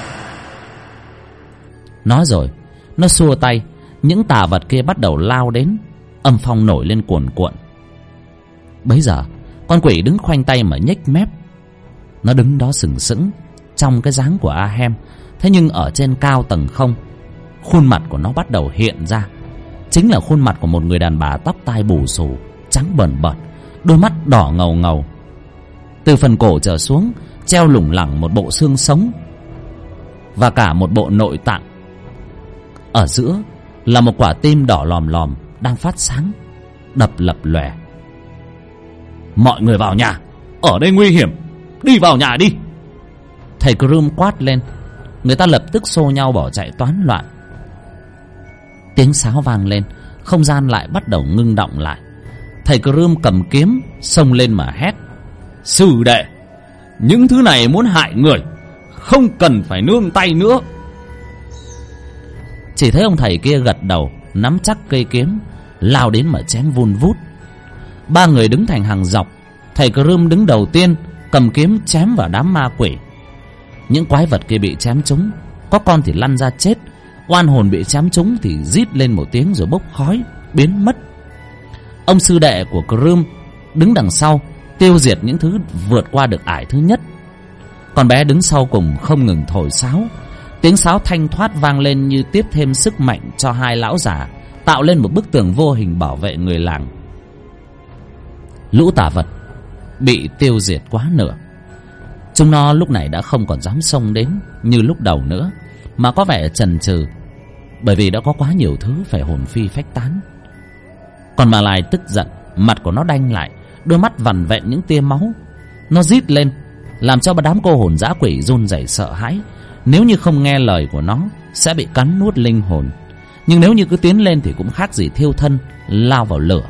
Speaker 1: Nói rồi nó xua tay, những tà vật kia bắt đầu lao đến. Âm phong nổi lên cuồn cuộn. Bấy giờ con quỷ đứng khoanh tay mà nhếch mép. Nó đứng đó sừng sững trong cái dáng của Ahem. Thế nhưng ở trên cao tầng không, khuôn mặt của nó bắt đầu hiện ra. Chính là khuôn mặt của một người đàn bà tóc tai bù xù, trắng bờn bợt, đôi mắt đỏ ngầu ngầu. Từ phần cổ trở xuống treo lủng lẳng một bộ xương sống và cả một bộ nội tạng. Ở giữa là một quả tim đỏ lòm lòm đang phát sáng, đập lập lòe.
Speaker 2: Mọi người vào nhà, ở đây nguy hiểm, đi vào nhà đi.
Speaker 1: Thầy Crom quát lên. Người ta lập tức xô nhau bỏ chạy toán loạn. Tiếng sáo vang lên, không gian lại bắt đầu ngưng động lại. Thầy Crom cầm kiếm xông lên mà hét:
Speaker 2: Sư đệ, những thứ này muốn hại người, không cần phải nương tay nữa.
Speaker 1: Chỉ thấy ông thầy kia gật đầu, nắm chắc cây kiếm, lao đến mà chém vun vút. Ba người đứng thành hàng dọc. Thầy Crom đứng đầu tiên, cầm kiếm chém vào đám ma quỷ. Những quái vật kia bị chém trúng, có con thì lăn ra chết, oan hồn bị chém trúng thì rít lên một tiếng rồi bốc khói biến mất. Ông sư đệ của Crom đứng đằng sau, tiêu diệt những thứ vượt qua được ải thứ nhất. Con bé đứng sau cùng không ngừng thổi sáo. Tiếng sáo thanh thoát vang lên như tiếp thêm sức mạnh cho hai lão già, tạo lên một bức tường vô hình bảo vệ người làng. Lũ tà vật bị tiêu diệt quá nửa. Chúng nó lúc này đã không còn dám xông đến như lúc đầu nữa, mà có vẻ chần chừ, bởi vì đã có quá nhiều thứ phải hồn phi phách tán. Còn Mà Lai tức giận, mặt của nó đanh lại, đôi mắt vằn vẹn những tia máu. Nó rít lên làm cho đám cô hồn dã quỷ run rẩy sợ hãi. Nếu như không nghe lời của nó sẽ bị cắn nuốt linh hồn, nhưng nếu như cứ tiến lên thì cũng khác gì thiêu thân lao vào lửa.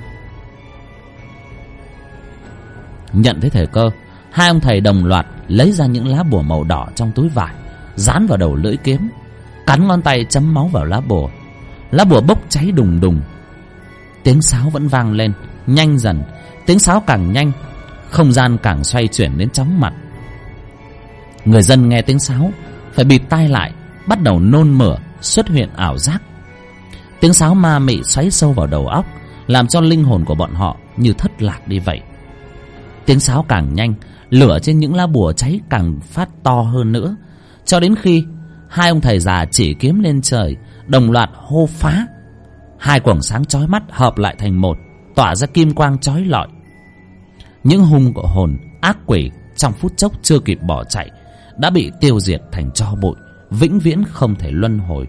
Speaker 1: Nhận thấy thời cơ, hai ông thầy đồng loạt lấy ra những lá bùa màu đỏ trong túi vải, dán vào đầu lưỡi kiếm, cắn ngón tay chấm máu vào lá bùa. Lá bùa bốc cháy đùng đùng. Tiếng sáo vẫn vang lên, nhanh dần. Tiếng sáo càng nhanh, không gian càng xoay chuyển đến chóng mặt. Người dân nghe tiếng sáo phải bịt tai lại, bắt đầu nôn mửa, xuất hiện ảo giác. Tiếng sáo ma mị xoáy sâu vào đầu óc, làm cho linh hồn của bọn họ như thất lạc đi vậy. Tiếng sáo càng nhanh, lửa trên những lá bùa cháy càng phát to hơn nữa, cho đến khi hai ông thầy già chỉ kiếm lên trời, đồng loạt hô phá. Hai quầng sáng chói mắt hợp lại thành một, tỏa ra kim quang chói lọi. Những hung của hồn ác quỷ trong phút chốc chưa kịp bỏ chạy đã bị tiêu diệt thành tro bụi, vĩnh viễn không thể luân hồi.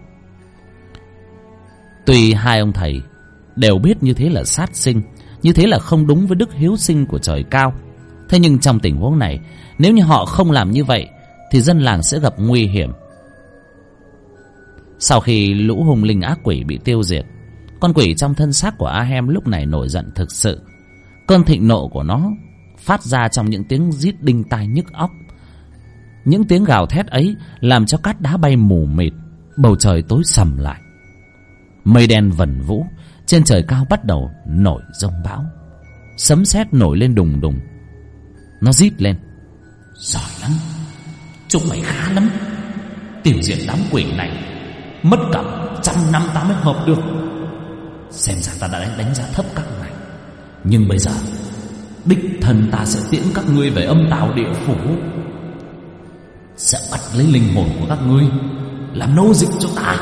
Speaker 1: Tuy hai ông thầy đều biết như thế là sát sinh, như thế là không đúng với đức hiếu sinh của trời cao, thế nhưng trong tình huống này, nếu như họ không làm như vậy thì dân làng sẽ gặp nguy hiểm. Sau khi lũ hung linh ác quỷ bị tiêu diệt, con quỷ trong thân xác của Ahem lúc này nổi giận thực sự. Cơn thịnh nộ của nó phát ra trong những tiếng rít đinh tai nhức óc. Những tiếng gào thét ấy làm cho cát đá bay mù mịt, bầu trời tối sầm lại. Mây đen vần vũ, trên trời cao bắt đầu nổi giông bão. Sấm sét nổi lên đùng đùng. Nó rít lên: Giỏi lắm, chúng mày khá lắm, tiêu diệt đám quỷ này mất cả 100 năm ta mới hợp được. Xem ra ta đã đánh giá thấp các mày, nhưng bây giờ đích thân ta sẽ tiễn các ngươi về âm tào địa phủ, sẽ bắt lấy linh hồn của các ngươi làm nô dịch cho ta.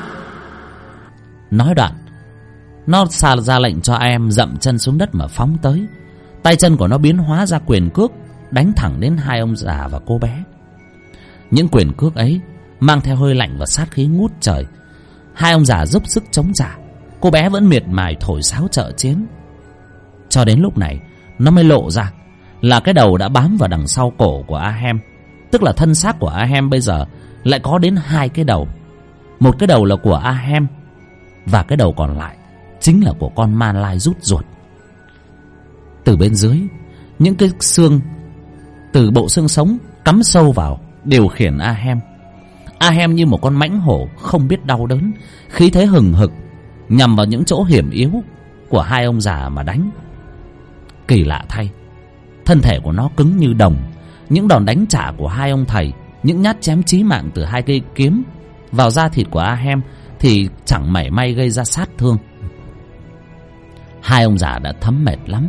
Speaker 1: Nói đoạn, nó ra lệnh cho em dậm chân xuống đất mà phóng tới. Tay chân của nó biến hóa ra quyền cước, đánh thẳng đến hai ông già và cô bé. Những quyền cước ấy mang theo hơi lạnh và sát khí ngút trời. Hai ông già dốc sức chống trả, cô bé vẫn miệt mài thổi sáo trợ chiến. Cho đến lúc này nó mới lộ ra là cái đầu đã bám vào đằng sau cổ của Ahem. Tức là thân xác của Ahem bây giờ lại có đến hai cái đầu. Một cái đầu là của Ahem, và cái đầu còn lại chính là của con Ma Lai rút ruột. Từ bên dưới, những cái xương từ bộ xương sống cắm sâu vào điều khiển Ahem. Ahem như một con mãnh hổ không biết đau đớn, khí thế hừng hực nhằm vào những chỗ hiểm yếu của hai ông già mà đánh. Kỳ lạ thay, thân thể của nó cứng như đồng. Những đòn đánh trả của hai ông thầy, những nhát chém chí mạng từ hai cây kiếm vào da thịt của Ahem thì chẳng mảy may gây ra sát thương. Hai ông già đã thấm mệt lắm.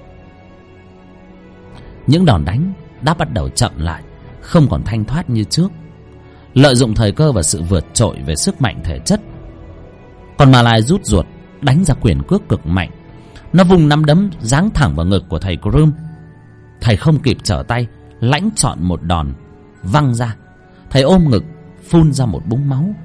Speaker 1: Những đòn đánh đã bắt đầu chậm lại, không còn thanh thoát như trước. Lợi dụng thời cơ và sự vượt trội về sức mạnh thể chất, con Ma Lai rút ruột đánh ra quyền cước cực mạnh. Nó vung nắm đấm giáng thẳng vào ngực của thầy Crom. Thầy không kịp trở tay, lãnh trọn một đòn văng ra. Thầy ôm ngực phun ra một búng máu.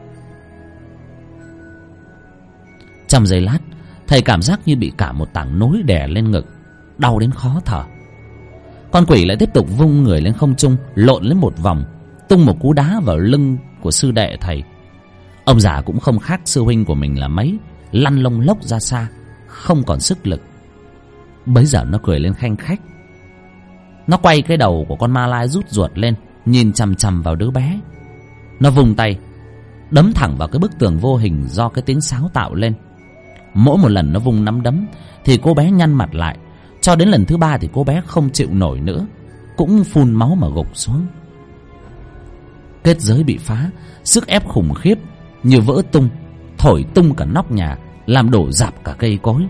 Speaker 1: Trong giây lát, thầy cảm giác như bị cả một tảng núi đè lên ngực, đau đến khó thở. Con quỷ lại tiếp tục vung người lên không trung, lộn lên một vòng, tung một cú đá vào lưng của sư đệ thầy. Ông già cũng không khác sư huynh của mình là mấy, lăn lông lốc ra xa, không còn sức lực. Bấy giờ nó cười lên khanh khách. Nó quay cái đầu của con Ma Lai rút ruột lên, nhìn chằm chằm vào đứa bé. Nó vung tay đấm thẳng vào cái bức tường vô hình do cái tiếng sáo tạo lên. Mỗi một lần nó vung nắm đấm thì cô bé nhăn mặt lại. Cho đến lần thứ ba thì cô bé không chịu nổi nữa, cũng phun máu mà gục xuống. Kết giới bị phá, sức ép khủng khiếp như vỡ tung, thổi tung cả nóc nhà, làm đổ rạp cả cây cối.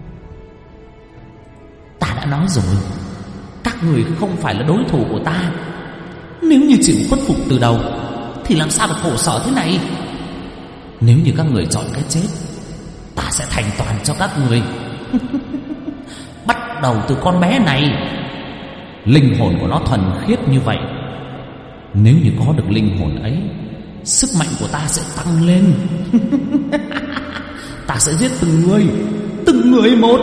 Speaker 1: Ta đã nói rồi, các người không phải là đối thủ của ta. Nếu như chịu khuất phục từ đầu thì làm sao được khổ sở thế này. Nếu như các người chọn cái chết, ta sẽ thành toàn cho các người. Bắt đầu từ con bé này. Linh hồn của nó thuần khiết như vậy. Nếu như có được linh hồn ấy, sức mạnh của ta sẽ tăng lên. Ta sẽ giết từng người một.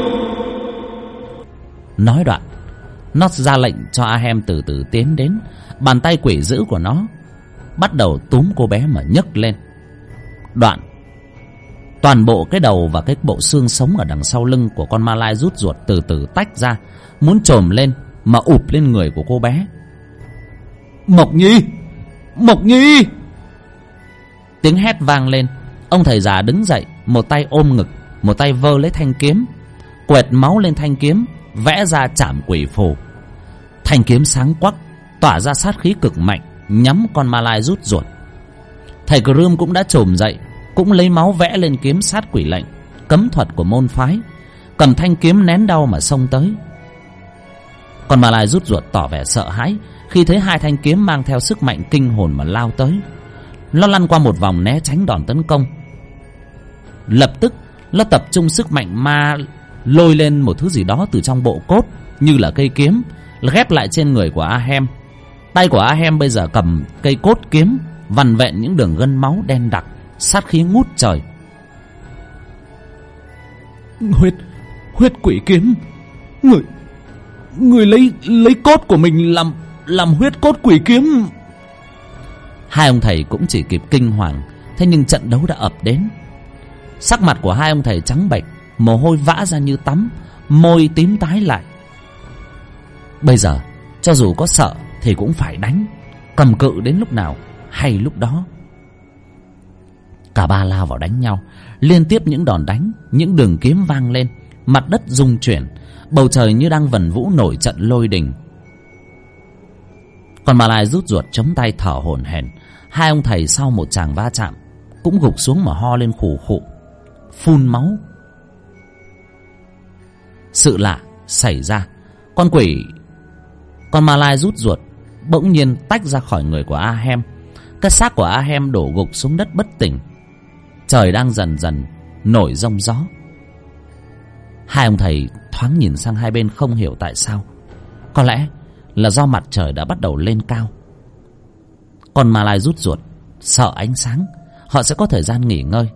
Speaker 1: Nói đoạn, nó ra lệnh cho Ahem từ từ tiến đến. Bàn tay quỷ dữ của nó bắt đầu túm cô bé mà nhấc lên. Đoạn, toàn bộ cái đầu và cái bộ xương sống ở đằng sau lưng của con Ma Lai rút ruột từ từ tách ra, muốn chồm lên mà ụp lên người của cô bé. Mộc Nhi! Mộc Nhi! Tiếng hét vang lên. Ông thầy già đứng dậy, một tay ôm ngực, một tay vơ lấy thanh kiếm, quẹt máu lên thanh kiếm, vẽ ra trảm quỷ phù. Thanh kiếm sáng quắc, tỏa ra sát khí cực mạnh, nhắm con Ma Lai rút ruột. Thầy Crom cũng đã chồm dậy, cũng lấy máu vẽ lên kiếm sát quỷ lệnh, cấm thuật của môn phái, cầm thanh kiếm nén đau mà xông tới. Con Ma Lai rút ruột tỏ vẻ sợ hãi khi thấy hai thanh kiếm mang theo sức mạnh kinh hồn mà lao tới. Nó lăn qua một vòng né tránh đòn tấn công. Lập tức nó tập trung sức mạnh ma lôi lên một thứ gì đó từ trong bộ cốt, như là cây kiếm, ghép lại trên người của Ahem. Tay của Ahem bây giờ cầm cây cốt kiếm, vằn vẹn những đường gân máu đen đặc, sát khí ngút trời. Huyết quỷ kiếm. Người lấy cốt của mình làm huyết cốt quỷ kiếm. Hai ông thầy cũng chỉ kịp kinh hoàng. Thế nhưng trận đấu đã ập đến. Sắc mặt của hai ông thầy trắng bệch, mồ hôi vã ra như tắm, môi tím tái lại. Bây giờ cho dù có sợ thì cũng phải đánh, cầm cự đến lúc nào hay lúc đó. Cả ba lao vào đánh nhau, liên tiếp những đòn đánh, những đường kiếm vang lên, mặt đất rung chuyển, bầu trời như đang vần vũ nổi trận lôi đình. Còn Ma Lai rút ruột chống tay thở hổn hển. Hai ông thầy sau một tràng va chạm cũng gục xuống mà ho lên khù khụ, phun máu. Sự lạ xảy ra, con Ma Lai rút ruột bỗng nhiên tách ra khỏi người của Ahem. Cái xác của Ahem đổ gục xuống đất bất tỉnh. Trời đang dần dần nổi giông gió. Hai ông thầy thoáng nhìn sang hai bên không hiểu tại sao. Có lẽ là do mặt trời đã bắt đầu lên cao. Con Ma Lai rút ruột sợ ánh sáng, họ sẽ có thời gian nghỉ ngơi.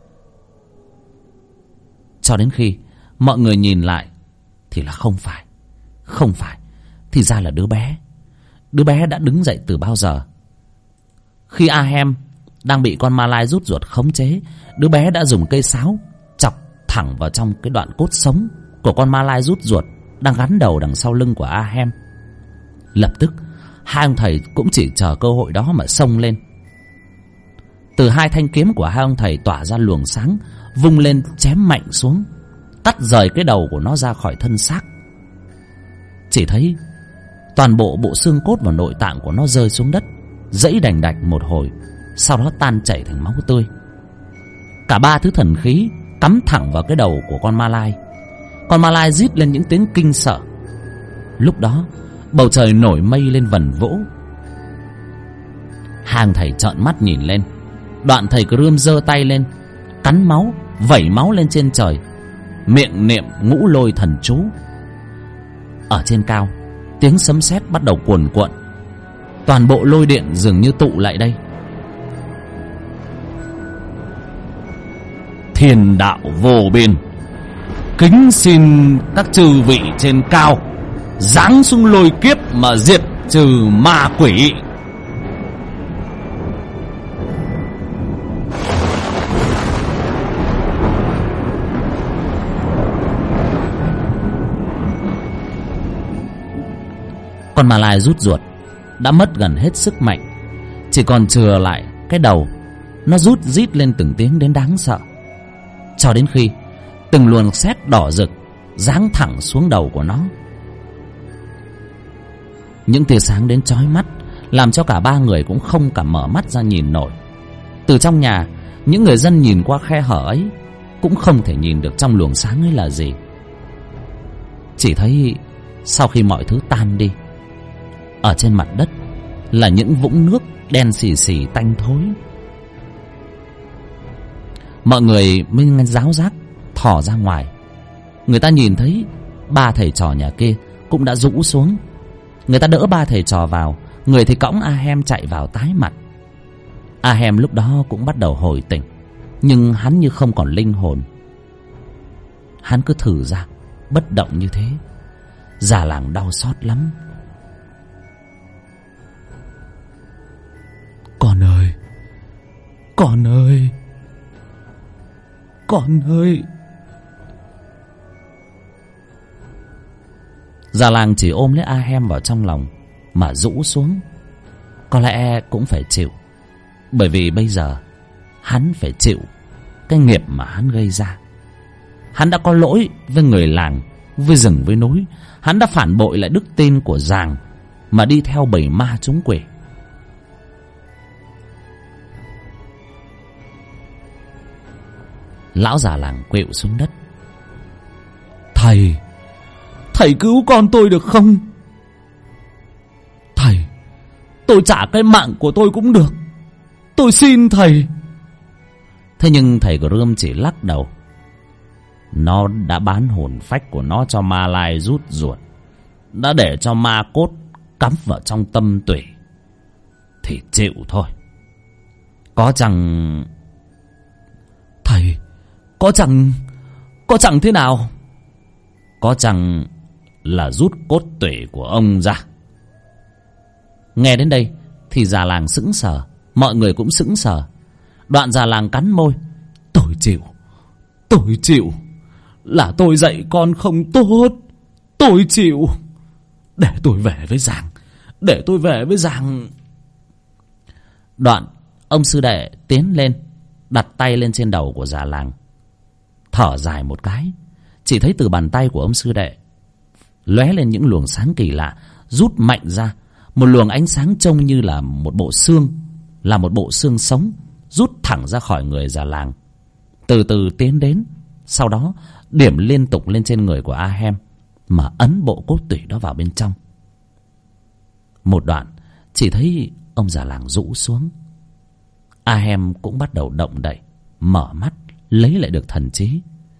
Speaker 1: Cho đến khi mọi người nhìn lại thì là không phải, thì ra là đứa bé đã đứng dậy từ bao giờ. Khi Ahem đang bị con Ma Lai rút ruột khống chế, đứa bé đã dùng cây sáo chọc thẳng vào trong cái đoạn cốt sống của con Ma Lai rút ruột đang gắn đầu đằng sau lưng của Ahem. Lập tức hai ông thầy cũng chỉ chờ cơ hội đó mà xông lên. Từ hai thanh kiếm của hai ông thầy tỏa ra luồng sáng, vung lên chém mạnh xuống, cắt rời cái đầu của nó ra khỏi thân xác. Chỉ thấy toàn bộ bộ xương cốt và nội tạng của nó rơi xuống đất, giãy đành đạch một hồi, sau đó tan chảy thành máu tươi. Cả ba thứ thần khí cắm thẳng vào cái đầu của con ma lai. Con ma lai rít lên những tiếng kinh sợ. Lúc đó bầu trời nổi mây lên vần vũ. Hàng thầy trợn mắt nhìn lên. Đoạn thầy Crom giơ tay lên, cắn máu, vẩy máu lên trên trời, miệng niệm ngũ lôi thần chú. Ở trên cao, tiếng sấm sét bắt đầu cuồn cuộn. Toàn bộ lôi điện dường như tụ lại đây. Thiên đạo vô biên, kính xin các chư vị trên cao giáng xuống lôi kiếp mà diệt trừ ma quỷ. Con ma lai rút ruột đã mất gần hết sức mạnh, chỉ còn chừa lại cái đầu. Nó rút rít lên từng tiếng đến đáng sợ, cho đến khi từng luồng sét đỏ rực giáng thẳng xuống đầu của nó. Những tia sáng đến chói mắt làm cho cả ba người cũng không cả mở mắt ra nhìn nổi. Từ trong nhà, những người dân nhìn qua khe hở ấy cũng không thể nhìn được trong luồng sáng ấy là gì. Chỉ thấy sau khi mọi thứ tan đi, ở trên mặt đất là những vũng nước đen xì xì tanh thối. Mọi người mới ráo rác thò ra ngoài. Người ta nhìn thấy ba thầy trò nhà kia cũng đã rũ xuống. Người ta đỡ ba thầy trò vào, người thì cõng Ahem chạy vào tái mặt. Ahem lúc đó cũng bắt đầu hồi tỉnh, nhưng hắn như không còn linh hồn. Hắn cứ thử ra bất động như thế. Già làng đau xót lắm. Con ơi, con ơi, con ơi. Già làng chỉ ôm lấy Ahem vào trong lòng mà rũ xuống. Có lẽ cũng phải chịu, bởi vì bây giờ hắn phải chịu cái nghiệp mà hắn gây ra. Hắn đã có lỗi với người làng, với rừng, với núi. Hắn đã phản bội lại đức tin của Giàng mà đi theo bầy ma chúng quỷ. Lão già làng quỵu xuống đất. Thầy, thầy cứu con tôi được không? Thầy, tôi trả cái mạng của tôi cũng được, tôi xin thầy. Thế nhưng thầy Crom chỉ lắc đầu. Nó đã bán hồn phách của nó cho ma lai rút ruột, đã để cho ma cốt cắm vào trong tâm tủy, thì chịu thôi. Có chẳng... Thầy, có chẳng thế nào? Có chẳng là rút cốt tủy của ông ra. Nghe đến đây thì già làng sững sờ, mọi người cũng sững sờ. Đoạn già làng cắn môi. Tôi chịu. Là tôi dạy con không tốt, tôi chịu. Để tôi về với Giàng. Đoạn ông sư đệ tiến lên, đặt tay lên trên đầu của già làng, thở dài một cái. Chỉ thấy từ bàn tay của ông sư đệ lóe lên những luồng sáng kỳ lạ, rút mạnh ra một luồng ánh sáng trông như là một bộ xương, là một bộ xương sống, rút thẳng ra khỏi người già làng, từ từ tiến đến, sau đó điểm liên tục lên trên người của Ahem mà ấn bộ cốt tủy đó vào bên trong. Một đoạn chỉ thấy ông già làng rũ xuống. Ahem cũng bắt đầu động đậy, mở mắt, lấy lại được thần trí.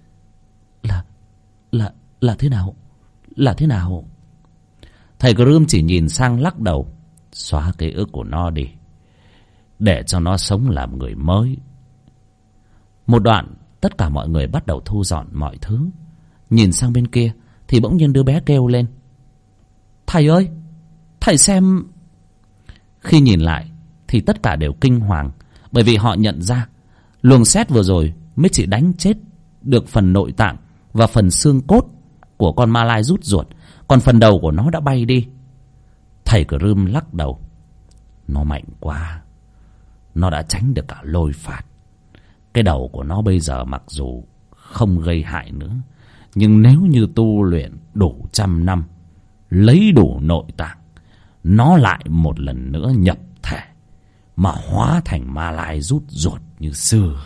Speaker 1: Là thế nào? Là thế nào? Thầy Crom chỉ nhìn sang lắc đầu. Xóa ký ức của nó đi, để cho nó sống làm người mới. Một đoạn tất cả mọi người bắt đầu thu dọn mọi thứ. Nhìn sang bên kia thì bỗng nhiên đứa bé kêu lên. Thầy ơi, thầy xem. Khi nhìn lại thì tất cả đều kinh hoàng, bởi vì họ nhận ra luồng sét vừa rồi mới chỉ đánh chết được phần nội tạng và phần xương cốt của con ma lai rút ruột, còn phần đầu của nó đã bay đi. Thầy Crom lắc đầu. Nó mạnh quá, nó đã tránh được cả lôi phạt. Cái đầu của nó bây giờ mặc dù không gây hại nữa, nhưng nếu như tu luyện đủ 100 năm, lấy đủ nội tạng, nó lại một lần nữa nhập thể mà hóa thành Ma Lai rút ruột như xưa.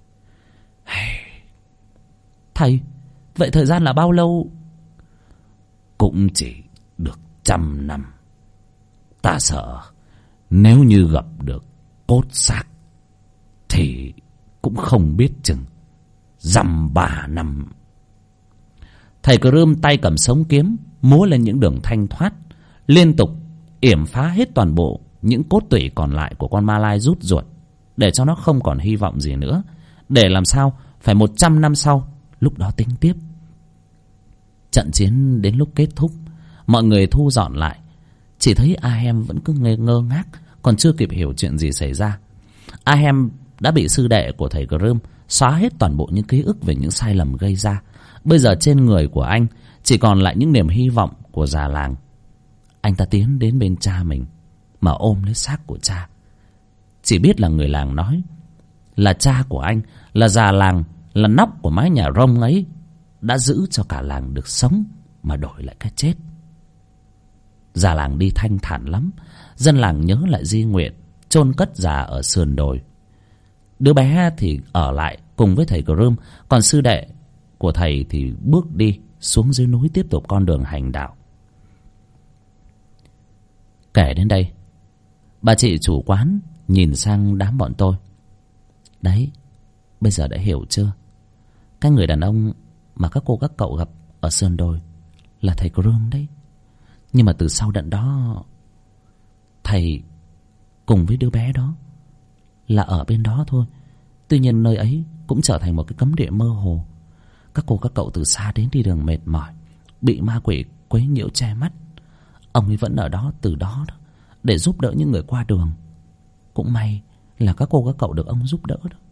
Speaker 2: Thầy, vậy thời gian là bao lâu?
Speaker 1: Cũng chỉ được 100 năm. Ta sợ nếu như gặp được cốt xác thì cũng không biết chừng dăm 3 năm.
Speaker 2: Thầy Cờ Rơm tay cầm sống kiếm, múa lên những đường thanh thoát, liên tục yểm phá hết toàn bộ những cốt tủy còn lại của con Ma Lai rút ruột, để cho nó không còn hy vọng gì nữa, để làm sao phải 100 năm sau, lúc đó tính tiếp. Trận chiến đến lúc kết thúc, mọi người thu dọn lại, chỉ thấy Ahem vẫn cứ ngơ ngác, còn chưa kịp hiểu chuyện gì xảy ra. Ahem đã bị sư đệ của thầy Cờ Rơm xóa hết toàn bộ những ký ức về những sai lầm gây ra. Bây giờ trên người của anh chỉ còn lại những niềm hy vọng của già làng. Anh ta tiến đến bên cha mình mà ôm lấy xác của cha. Chỉ biết là người làng nói là cha của anh, là già làng, là nóc của mái nhà rông ấy, đã giữ cho cả làng được sống mà đổi lại cái chết. Già làng đi thanh thản lắm. Dân làng nhớ lại di nguyện chôn cất già ở sườn đồi. Đứa bé thì ở lại cùng với thầy Cờ Rơm, còn sư đệ của thầy thì bước đi xuống dưới núi tiếp tục con đường hành đạo. Kể đến đây, bà chị chủ quán nhìn sang đám bọn tôi. Đấy, bây giờ đã hiểu chưa? Cái người đàn ông mà các cô các cậu gặp ở sườn đồi là thầy Cờ Rơm đấy. Nhưng mà từ sau đợt đó, thầy cùng với đứa bé đó là ở bên đó thôi. Tuy nhiên nơi ấy cũng trở thành một cái cấm địa mơ hồ. Các cô các cậu từ xa đến đi đường mệt mỏi, bị ma quỷ quấy nhiễu che mắt. Ông ấy vẫn ở đó từ đó để giúp đỡ những người qua đường. Cũng may là các cô các cậu được ông giúp đỡ đó.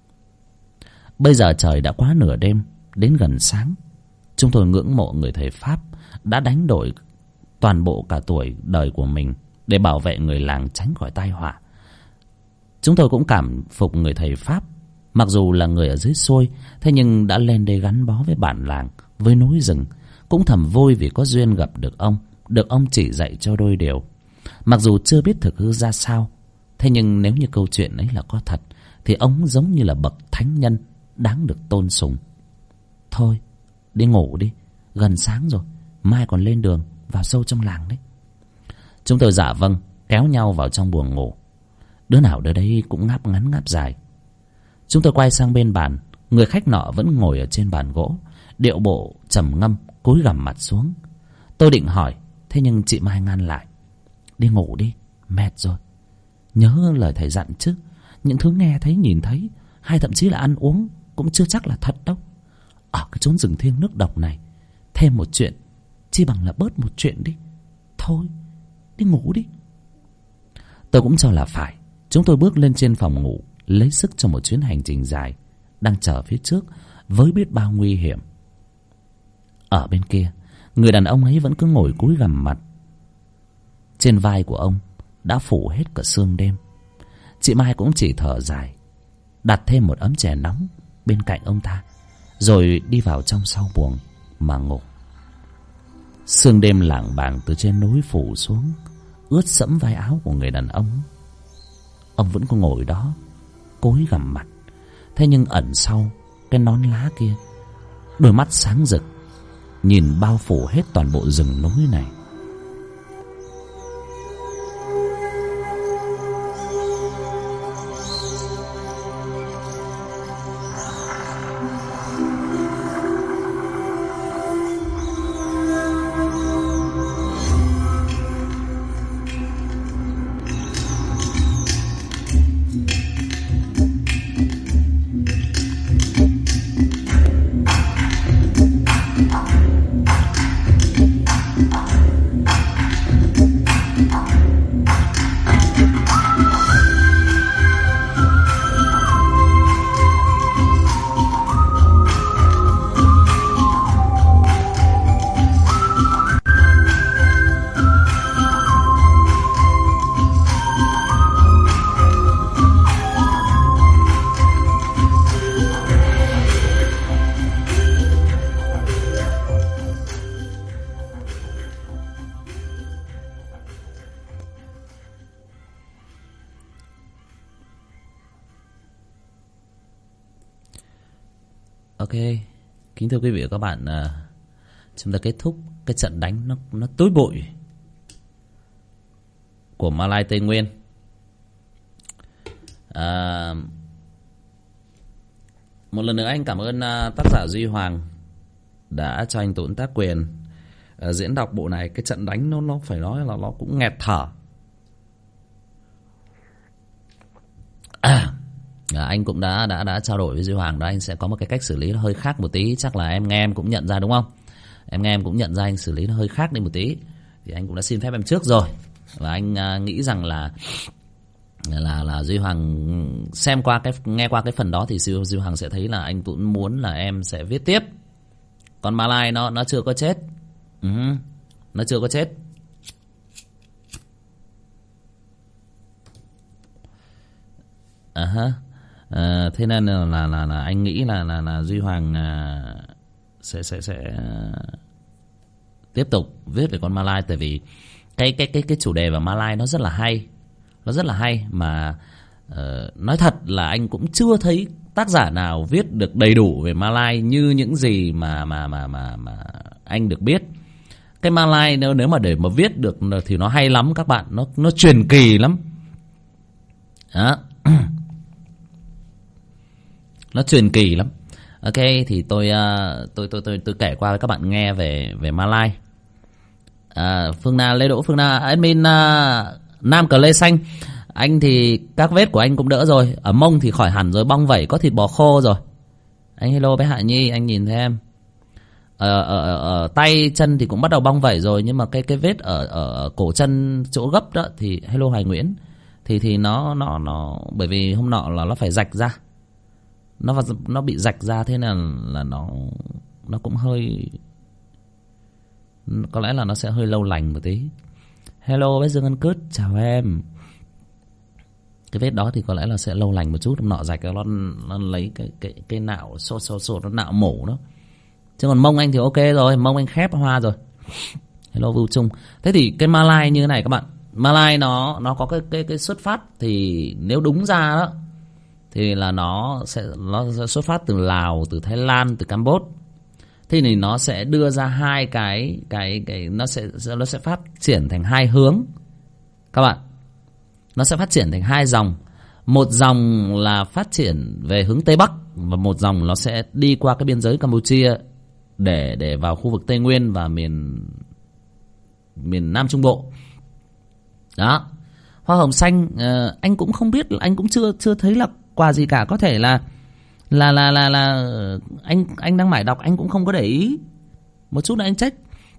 Speaker 2: Bây giờ trời đã quá nửa đêm, đến gần sáng. Chúng tôi ngưỡng mộ người thầy Pháp đã đánh đổi toàn bộ cả tuổi đời của mình để bảo vệ người làng tránh khỏi tai họa. Chúng tôi cũng cảm phục người thầy Pháp, mặc dù là người ở dưới xuôi, thế nhưng đã lên đây gắn bó với bản làng, với núi rừng. Cũng thầm vui vì có duyên gặp được ông chỉ dạy cho đôi điều. Mặc dù chưa biết thực hư ra sao, thế nhưng nếu như câu chuyện ấy là có thật, thì ông giống như là bậc thánh nhân đáng được tôn sùng. Thôi, đi ngủ đi, gần sáng rồi, mai còn lên đường vào sâu trong làng đấy. Chúng tôi dạ vâng, kéo nhau vào trong buồng ngủ. Đứa nào đứa đấy cũng ngáp ngắn ngáp dài. Chúng tôi quay sang bên bàn. Người khách nọ vẫn ngồi ở trên bàn gỗ, điệu bộ trầm ngâm, cúi gằm mặt xuống. Tôi định hỏi, thế nhưng chị Mai ngăn lại. Đi ngủ đi, mệt rồi. Nhớ lời thầy dặn chứ. Những thứ nghe thấy nhìn thấy, hay thậm chí là ăn uống, cũng chưa chắc là thật đâu. Ở cái chốn rừng thiêng nước độc này, thêm một chuyện chi bằng là bớt một chuyện đi. Thôi, đi ngủ đi. Tôi cũng cho là phải. Chúng tôi bước lên trên phòng ngủ, lấy sức cho một chuyến hành trình dài đang chờ phía trước với biết bao nguy hiểm. Ở bên kia, người đàn ông ấy vẫn cứ ngồi cúi gằm mặt. Trên vai của ông đã phủ hết cả sương đêm. Chị Mai cũng chỉ thở dài, đặt thêm một ấm chè nóng bên cạnh ông ta, rồi đi vào trong sau buồng mà ngủ. Sương đêm lảng bảng từ trên núi phủ xuống, ướt sẫm vai áo của người đàn ông. Ông vẫn có ngồi đó, cúi gằm mặt. Thế nhưng ẩn sau cái nón lá kia, đôi mắt sáng rực nhìn bao phủ hết toàn bộ rừng núi này.
Speaker 1: Ok, kính thưa quý vị và các bạn, chúng ta kết thúc cái trận đánh nó tối bội của Malay Tây Nguyên. Một lần nữa anh cảm ơn tác giả Duy Hoàng đã cho anh Tuấn tác quyền diễn đọc bộ này. Cái trận đánh nó phải nói là nó cũng nghẹt thở. Anh cũng đã trao đổi với Duy Hoàng đó, anh sẽ có một cái cách xử lý nó hơi khác một tí. Chắc là em nghe em cũng nhận ra đúng không? Em nghe em cũng nhận ra anh xử lý nó hơi khác đi một tí. Thì anh cũng đã xin phép em trước rồi. Và anh nghĩ rằng là Duy Hoàng nghe qua cái phần đó thì Duy Hoàng sẽ thấy là anh cũng muốn là em sẽ viết tiếp. Còn Malay nó chưa có chết. Nó chưa có chết. Thế nên là anh nghĩ là Duy Hoàng sẽ tiếp tục viết về con Malay, tại vì cái chủ đề về Malay nó rất là hay. Nó rất là hay mà nói thật là anh cũng chưa thấy tác giả nào viết được đầy đủ về Malay như những gì mà anh được biết. Cái Malay nếu mà để mà viết được thì nó hay lắm các bạn, nó truyền kỳ lắm. Đó. Nó truyền kỳ lắm. Ok, thì tôi kể qua với các bạn nghe về Malay. Phương Na, Lê Đỗ Phương Na, admin Nam Cờ Lê Xanh. Anh thì các vết của anh cũng đỡ rồi. Ở mông thì khỏi hẳn rồi, bong vẩy có thịt bò khô rồi. Anh hello bé Hạ Nhi, anh nhìn thấy em. Ở tay chân thì cũng bắt đầu bong vẩy rồi, nhưng mà cái vết ở cổ chân chỗ gấp đó thì hello Hoài Nguyễn. Thì nó bởi vì hôm nọ là nó phải rạch ra. Nó bị rạch ra, thế nên là nó cũng hơi, có lẽ là nó sẽ hơi lâu lành một tí. Hello bé Dương Ân Cướt, chào em. Cái vết đó thì có lẽ là sẽ lâu lành một chút. Hôm nọ rạch nó lấy cái nạo sột nó nạo mổ đó. Chứ còn mông anh thì ok rồi, mông anh khép hoa rồi. Hello Vưu Trung. Thế thì cái Malay như thế này các bạn, Malay nó có cái xuất phát thì nếu đúng ra đó thì là nó sẽ xuất phát từ Lào, từ Thái Lan, từ Campuchia. Thế thì nó sẽ đưa ra hai cái nó sẽ phát triển thành hai hướng các bạn. Nó sẽ phát triển thành hai dòng. Một dòng là phát triển về hướng Tây Bắc, và một dòng nó sẽ đi qua cái biên giới Campuchia để vào khu vực Tây Nguyên và miền Nam Trung Bộ. Đó. Hoa hồng xanh anh cũng không biết, anh cũng chưa thấy là quà gì cả. Có thể là anh đang mải đọc, anh cũng không có để ý. Một chút nữa anh check.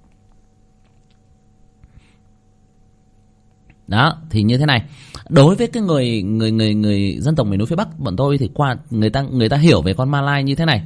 Speaker 1: Đó, thì như thế này. Đối với cái người dân tộc miền núi phía Bắc bọn tôi thì qua người ta hiểu về con Malay như thế này.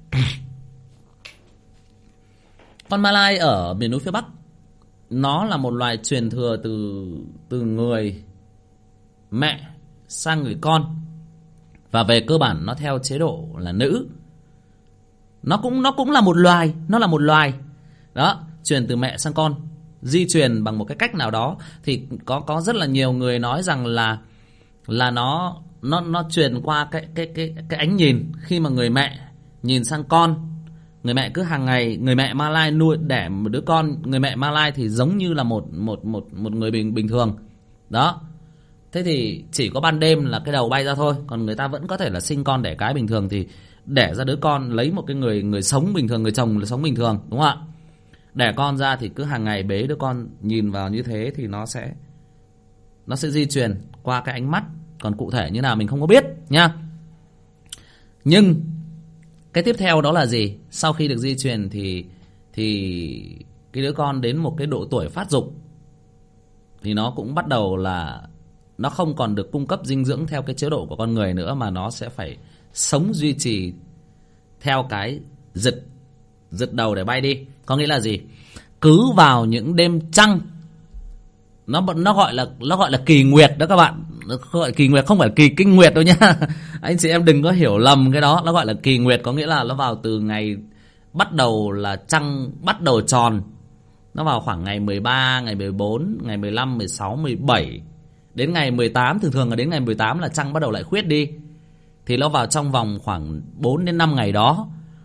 Speaker 1: Con Malay ở miền núi phía Bắc nó là một loài truyền thừa từ người mẹ sang người con. Và về cơ bản nó theo chế độ là nữ. Nó cũng là một loài, nó là một loài. Đó, truyền từ mẹ sang con, di truyền bằng một cái cách nào đó. Thì có rất là nhiều người nói rằng là nó truyền qua cái ánh nhìn. Khi mà người mẹ nhìn sang con, người mẹ cứ hàng ngày, người mẹ Malay nuôi đẻ một đứa con, người mẹ Malay thì giống như là một người bình thường. Đó. Thế thì chỉ có ban đêm là cái đầu bay ra thôi, còn người ta vẫn có thể là sinh con đẻ cái bình thường, thì đẻ ra đứa con, lấy một cái người sống bình thường, người chồng là sống bình thường, đúng không ạ? Đẻ con ra thì cứ hàng ngày bế đứa con nhìn vào như thế thì nó sẽ di truyền qua cái ánh mắt. Còn cụ thể như nào mình không có biết nha. Nhưng cái tiếp theo đó là gì? Sau khi được di truyền thì cái đứa con đến một cái độ tuổi phát dục thì nó cũng bắt đầu là nó không còn được cung cấp dinh dưỡng theo cái chế độ của con người nữa, mà nó sẽ phải sống duy trì theo cái giật đầu để bay đi. Có nghĩa là gì? Cứ vào những đêm trăng, nó gọi là kỳ nguyệt đó các bạn. Nó gọi kỳ nguyệt, không phải kỳ kinh nguyệt đâu nhá. Anh chị em đừng có hiểu lầm cái đó. Nó gọi là kỳ nguyệt, có nghĩa là nó vào từ ngày bắt đầu là trăng bắt đầu tròn. Nó vào khoảng ngày 13, ngày 14, ngày 15, 16, 17 đến ngày 18, thường là đến ngày 18 là trăng bắt đầu lại khuyết đi. Thì nó vào trong vòng khoảng 4 đến 5 ngày đó.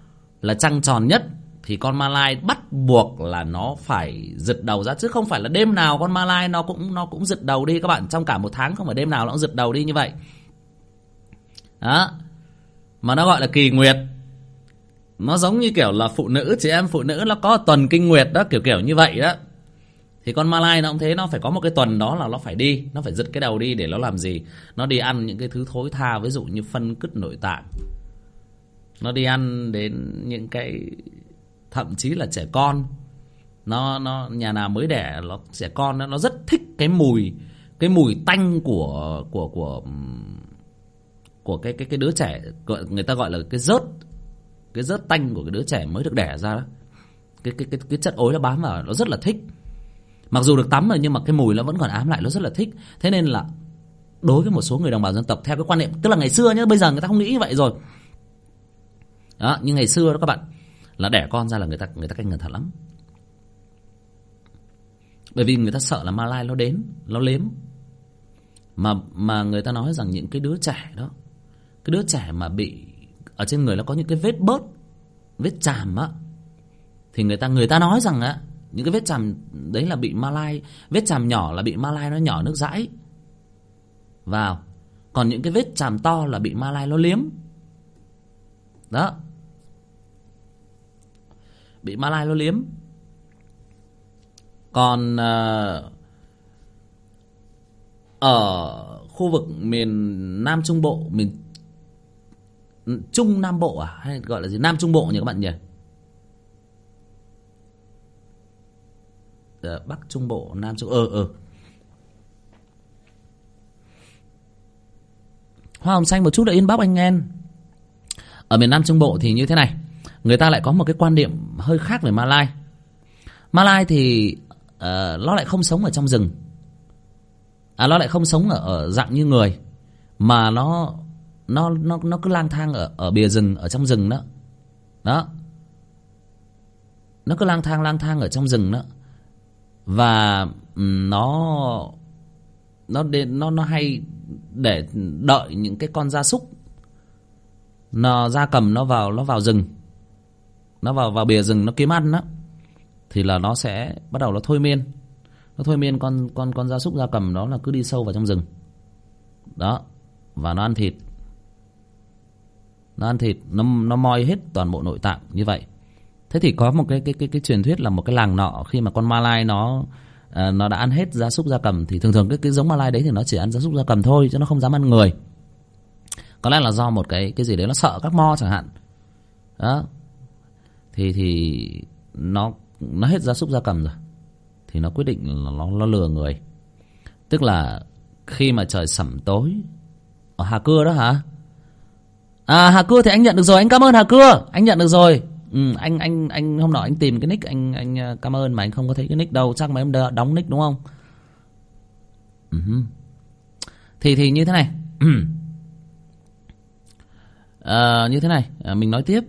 Speaker 1: là trăng tròn nhất thì con ma lai bắt buộc là nó phải giật đầu ra, chứ không phải là đêm nào con ma lai nó cũng giật đầu đi các bạn. Trong cả một tháng không phải đêm nào nó cũng giật đầu đi như vậy. Đó. Mà nó gọi là kỳ nguyệt. Nó giống như kiểu là phụ nữ, chị em phụ nữ nó có tuần kinh nguyệt đó, kiểu như vậy đó. Thì con ma lai nó cũng thế, nó phải có một cái tuần đó là nó phải đi, nó phải giật cái đầu đi để nó làm gì? Nó đi ăn những cái thứ thối tha, ví dụ như phân cứt nội tạng. Nó đi ăn đến những cái, thậm chí là trẻ con. Nó nhà nào mới đẻ nó trẻ con nó rất thích cái mùi tanh của cái đứa trẻ, người ta gọi là cái rớt tanh của cái đứa trẻ mới được đẻ ra đó. Cái chất ối nó bám vào, nó rất là thích. Mặc dù được tắm rồi nhưng mà cái mùi nó vẫn còn ám lại, nó rất là thích. Thế nên là đối với một số người đồng bào dân tộc theo cái quan niệm, tức là ngày xưa nhá, bây giờ người ta không nghĩ như vậy rồi. Đó, nhưng ngày xưa đó các bạn, là đẻ con ra là người ta canh cẩn thận lắm. Bởi vì người ta sợ là ma lai nó đến, nó liếm. Mà người ta nói rằng những cái đứa trẻ đó, cái đứa trẻ mà bị ở trên người nó có những cái vết bớt, vết chàm á, thì người ta nói rằng á, những cái vết chàm đấy là bị ma lai, vết chàm nhỏ là bị ma lai nó nhỏ nước dãi vào, còn những cái vết chàm to là bị ma lai nó liếm. Đó, bị ma lai nó liếm. Còn ở khu vực miền Nam Trung Bộ, miền Trung Nam Bộ hay gọi là gì, Nam Trung Bộ nhỉ các bạn nhỉ? Bắc Trung Bộ, Nam Trung Hoa hồng xanh một chút đã in bóc anh em. Ở miền Nam Trung Bộ thì như thế này, người ta lại có một cái quan điểm hơi khác về ma lai. Ma lai thì nó lại không sống ở trong rừng, nó lại không sống ở dạng như người, mà nó cứ lang thang ở bìa rừng, ở trong rừng đó. Đó, nó cứ lang thang ở trong rừng đó. Và nó hay để đợi những cái con gia súc, gia cầm nó vào rừng, nó vào bìa rừng nó kiếm ăn đó, thì là nó sẽ bắt đầu nó thôi miên con gia súc gia cầm đó là cứ đi sâu vào trong rừng đó, và nó ăn thịt, nó moi hết toàn bộ nội tạng như vậy. Thế thì có một cái truyền thuyết là một cái làng nọ, khi mà con ma lai nó đã ăn hết gia súc gia cầm, thì thường cái giống ma lai đấy thì nó chỉ ăn gia súc gia cầm thôi, chứ nó không dám ăn người. Có lẽ là do một cái gì đấy nó sợ các mo chẳng hạn. Đó. Thì nó hết gia súc gia cầm rồi, thì nó quyết định là nó lừa người. Tức là khi mà trời sẩm tối ở Hà Cưa đó hả? Hà Cưa thì anh nhận được rồi, anh cảm ơn Hà Cưa, anh nhận được rồi. Anh hôm nọ anh tìm cái nick, anh cảm ơn mà anh không có thấy cái nick đâu, chắc mà em đóng nick đúng không? Thì như thế này. Như thế này, mình nói tiếp.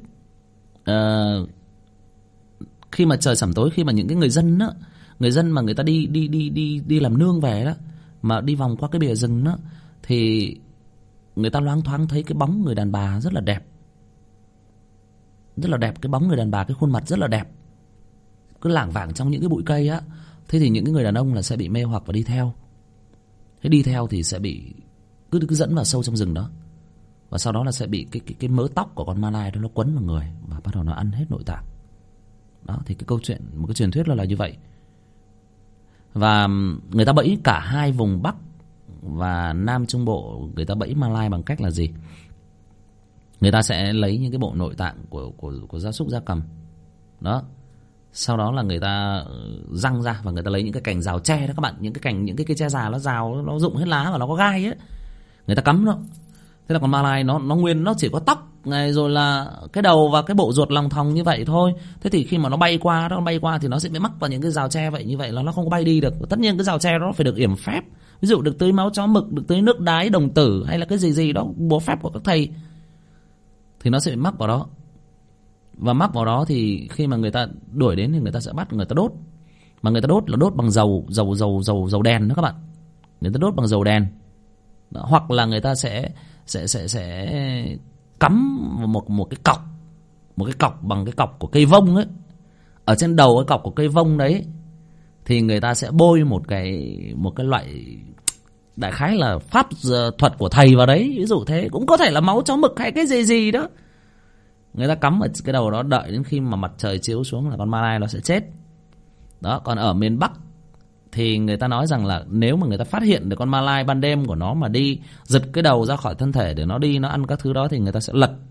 Speaker 1: Khi mà trời sẩm tối, khi mà những cái người dân mà người ta đi làm nương về đó, mà đi vòng qua cái bìa rừng đó, thì người ta loáng thoáng thấy cái bóng người đàn bà rất là đẹp. Rất là đẹp, cái bóng người đàn bà, cái khuôn mặt rất là đẹp, cứ lảng vảng trong những cái bụi cây á. Thế thì những cái người đàn ông là sẽ bị mê hoặc và đi theo. Thế đi theo thì sẽ bị cứ dẫn vào sâu trong rừng đó, và sau đó là sẽ bị cái mớ tóc của con ma lai đó nó quấn vào người và bắt đầu nó ăn hết nội tạng. Đó, thì cái câu chuyện, một cái truyền thuyết là như vậy. Và người ta bẫy cả hai vùng Bắc và Nam Trung Bộ, người ta bẫy ma lai bằng cách là gì? Người ta sẽ lấy những cái bộ nội tạng của gia súc gia cầm đó, sau đó là người ta răng ra và người ta lấy những cái cành rào tre đó các bạn, những cái cây tre già nó rào, nó rụng hết lá và nó có gai ấy, người ta cắm nó. Thế là con ma lai nó nguyên, nó chỉ có tóc này, rồi là cái đầu và cái bộ ruột lòng thòng như vậy thôi. Thế thì khi mà nó bay qua thì nó sẽ bị mắc vào những cái rào tre vậy, như vậy là nó không có bay đi được. Tất nhiên cái rào tre đó phải được yểm phép, ví dụ được tưới máu chó mực, được tưới nước đái đồng tử, hay là cái gì đó bùa phép của các thầy, thì nó sẽ bị mắc vào đó. Và mắc vào đó thì khi mà người ta đuổi đến thì người ta sẽ bắt, người ta đốt. Mà người ta đốt là đốt bằng dầu đèn đó các bạn. Người ta đốt bằng dầu đèn đó, hoặc là người ta sẽ cắm một cái cọc một cái cọc bằng cái cọc của cây vông ấy. Ở trên đầu cái cọc của cây vông đấy thì người ta sẽ bôi một cái loại, đại khái là pháp thuật của thầy vào đấy, ví dụ thế, cũng có thể là máu chó mực hay cái gì đó. Người ta cắm ở cái đầu đó, đợi đến khi mà mặt trời chiếu xuống là con ma lai nó sẽ chết. Đó, còn ở miền Bắc thì người ta nói rằng là nếu mà người ta phát hiện được con ma lai ban đêm của nó mà đi giật cái đầu ra khỏi thân thể để nó đi nó ăn các thứ đó thì người ta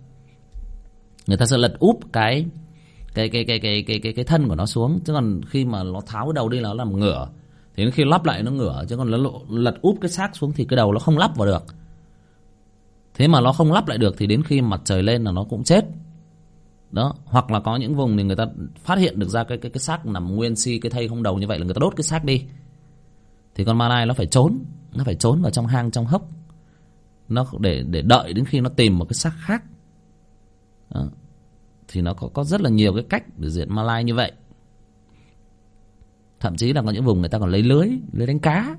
Speaker 1: sẽ lật úp cái thân của nó xuống. Chứ còn khi mà nó tháo cái đầu đi là nó làm ngửa, thì đến khi lắp lại nó ngửa, chứ còn nó lật úp cái xác xuống thì cái đầu nó không lắp vào được. Thế mà nó không lắp lại được thì đến khi mặt trời lên là nó cũng chết. Đó, hoặc là có những vùng thì người ta phát hiện được ra cái xác nằm nguyên si, cái thây không đầu như vậy là người ta đốt cái xác đi. Thì con ma lai nó phải trốn vào trong hang trong hốc. Nó để đợi đến khi nó tìm một cái xác khác. Đó. Thì nó có rất là nhiều cái cách để diệt ma lai như vậy. Thậm chí là có những vùng người ta còn lấy lưới đánh cá.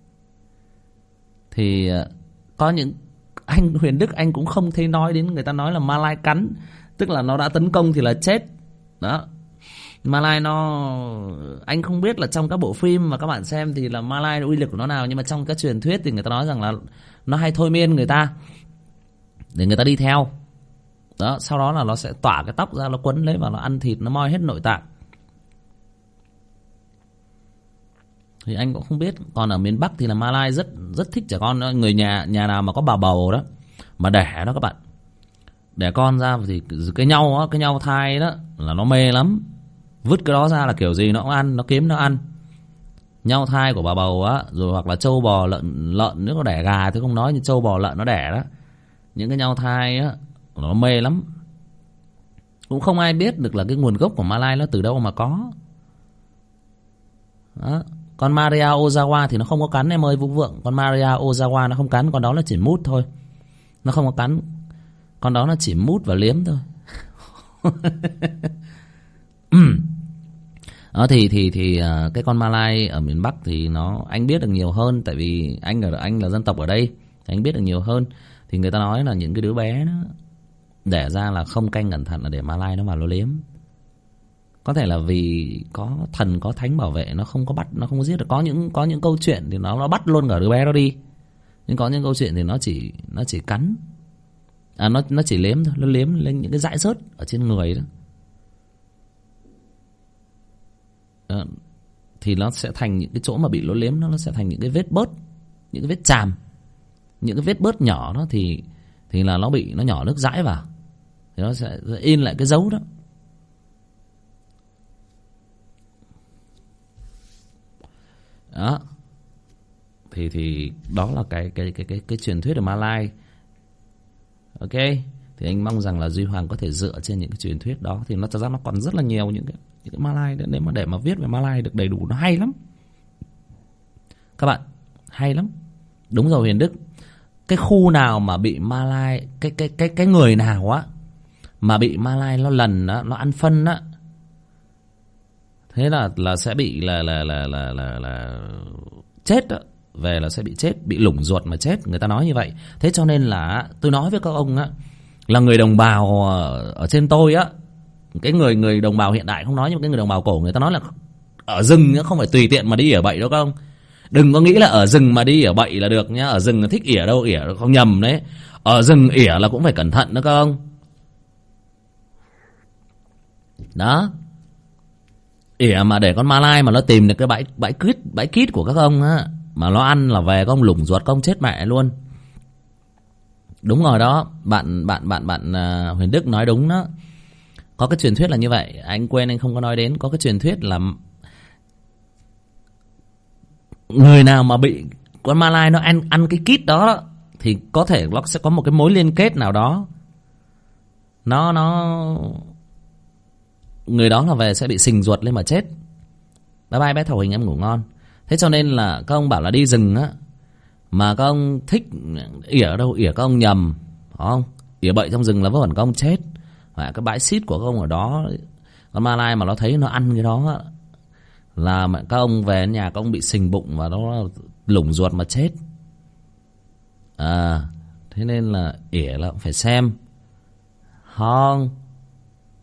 Speaker 1: Thì có những anh Huyền Đức anh cũng không thấy nói đến, người ta nói là ma lai cắn, tức là nó đã tấn công thì là chết. Đó, ma lai nó, anh không biết là trong các bộ phim mà các bạn xem thì là ma lai uy lực của nó nào, nhưng mà trong các truyền thuyết thì người ta nói rằng là nó hay thôi miên người ta để người ta đi theo. Đó, sau đó là nó sẽ tỏa cái tóc ra, nó quấn lấy và nó ăn thịt, nó moi hết nội tạng. Thì anh cũng không biết. Còn ở miền Bắc thì là ma lai rất thích trẻ con. Người nhà nào mà có bà bầu đó mà đẻ đó các bạn, đẻ con ra thì cái nhau thai đó là nó mê lắm. Vứt cái đó ra là kiểu gì nó cũng ăn, nó kiếm nó ăn. Nhau thai của bà bầu á, rồi hoặc là trâu bò lợn nếu có đẻ gà thì không nói, như trâu bò lợn nó đẻ đó, những cái nhau thai á nó mê lắm. Cũng không ai biết được là cái nguồn gốc của ma lai nó từ đâu mà có. Đó. Con Maria Ozawa thì nó không có cắn em ơi Vũ Vượng. Con Maria Ozawa nó không cắn, con đó nó chỉ mút thôi, nó không có cắn. Con đó nó chỉ mút và liếm thôi. Đó thì cái con ma lai ở miền Bắc thì nó, anh biết được nhiều hơn, tại vì anh là dân tộc ở đây thì anh biết được nhiều hơn. Thì người ta nói là những cái đứa bé nó đẻ ra là không canh cẩn thận là để ma lai nó vào nó liếm. Có thể là vì có thần có thánh bảo vệ, nó không có bắt, nó không có giết được. Có những câu chuyện thì nó bắt luôn cả đứa bé đó đi, nhưng có những câu chuyện thì nó chỉ cắn, nó chỉ liếm thôi, nó liếm lên những cái dãi rớt ở trên người đó. Thì nó sẽ thành những cái chỗ mà bị nó liếm, nó sẽ thành những cái vết bớt, những cái vết chàm, những cái vết bớt nhỏ đó thì là nó nhỏ nước dãi vào thì nó sẽ in lại cái dấu đó. Đó. Thì đó là cái truyền thuyết ở Ma Lai. Ok, thì anh mong rằng là Duy Hoàng có thể dựa trên những cái truyền thuyết đó, thì nó thật ra nó còn rất là nhiều những cái Ma Lai để mà viết về Ma Lai được đầy đủ, nó hay lắm các bạn, hay lắm. Đúng rồi Huyền Đức, cái khu nào mà bị Ma Lai, cái người nào á mà bị Ma Lai nó lần á, nó ăn phân á, thế là sẽ bị là chết đó. Về là sẽ bị chết, bị lủng ruột mà chết, người ta nói như vậy. Thế cho nên là tôi nói với các ông á, là người đồng bào ở trên tôi á, cái người đồng bào hiện đại không nói, nhưng cái người đồng bào cổ người ta nói là ở rừng không phải tùy tiện mà đi ỉa bậy đâu các ông. Đừng có nghĩ là ở rừng mà đi ỉa bậy là được nhá. Ở rừng thích ỉa đâu ỉa, không nhầm đấy. Ở rừng ỉa là cũng phải cẩn thận đó các ông. Đó, ỉa mà để con Ma Lai mà nó tìm được cái bãi kít của các ông á, mà nó ăn là về các ông lủng ruột, các ông chết mẹ luôn. Đúng rồi đó, bạn Huyền Đức nói đúng đó. Có cái truyền thuyết là như vậy, anh quên anh không có nói đến. Có cái truyền thuyết là người nào mà bị con Ma Lai nó ăn cái kít đó thì có thể nó sẽ có một cái mối liên kết nào đó. Người đó là về sẽ bị sình ruột lên mà chết. Bye bye bé Thảo Hình, em ngủ ngon. Thế cho nên là các ông bảo là đi rừng á, mà các ông thích ỉa ở đâu ỉa, các ông nhầm, phải không? Ỉa bậy trong rừng là vớ vẩn các ông chết. Và cái bãi xít của các ông ở đó, con Ma Lai mà nó thấy nó ăn cái đó á, là các ông về nhà các ông bị sình bụng và nó lủng ruột mà chết. Thế nên là ỉa là cũng phải xem. Không,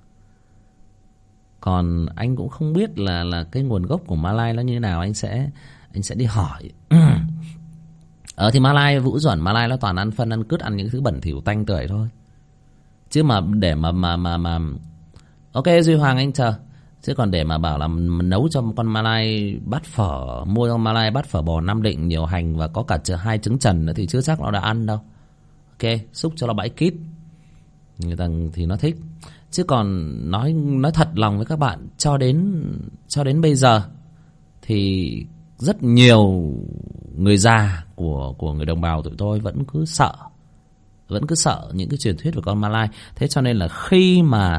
Speaker 1: Còn anh cũng không biết là cái nguồn gốc của Malai nó như thế nào. Anh sẽ đi hỏi. Thì Malai Vũ Duẩn, Malai nó toàn ăn phân ăn cứt, ăn những thứ bẩn thỉu tanh tưởi thôi. Chứ mà để mà ok Duy Hoàng anh chờ. Chứ còn để mà bảo là nấu cho con Malai bát phở, mua con Malai bát phở bò Nam Định nhiều hành và có cả 2 trứng chần nữa thì chưa chắc nó đã ăn đâu. Ok, xúc cho nó bãi kít. Người ta thì nó thích. Chứ còn nói thật lòng với các bạn, cho đến bây giờ thì rất nhiều người già của người đồng bào tụi tôi vẫn cứ sợ những cái truyền thuyết về con Malai. Thế cho nên là khi mà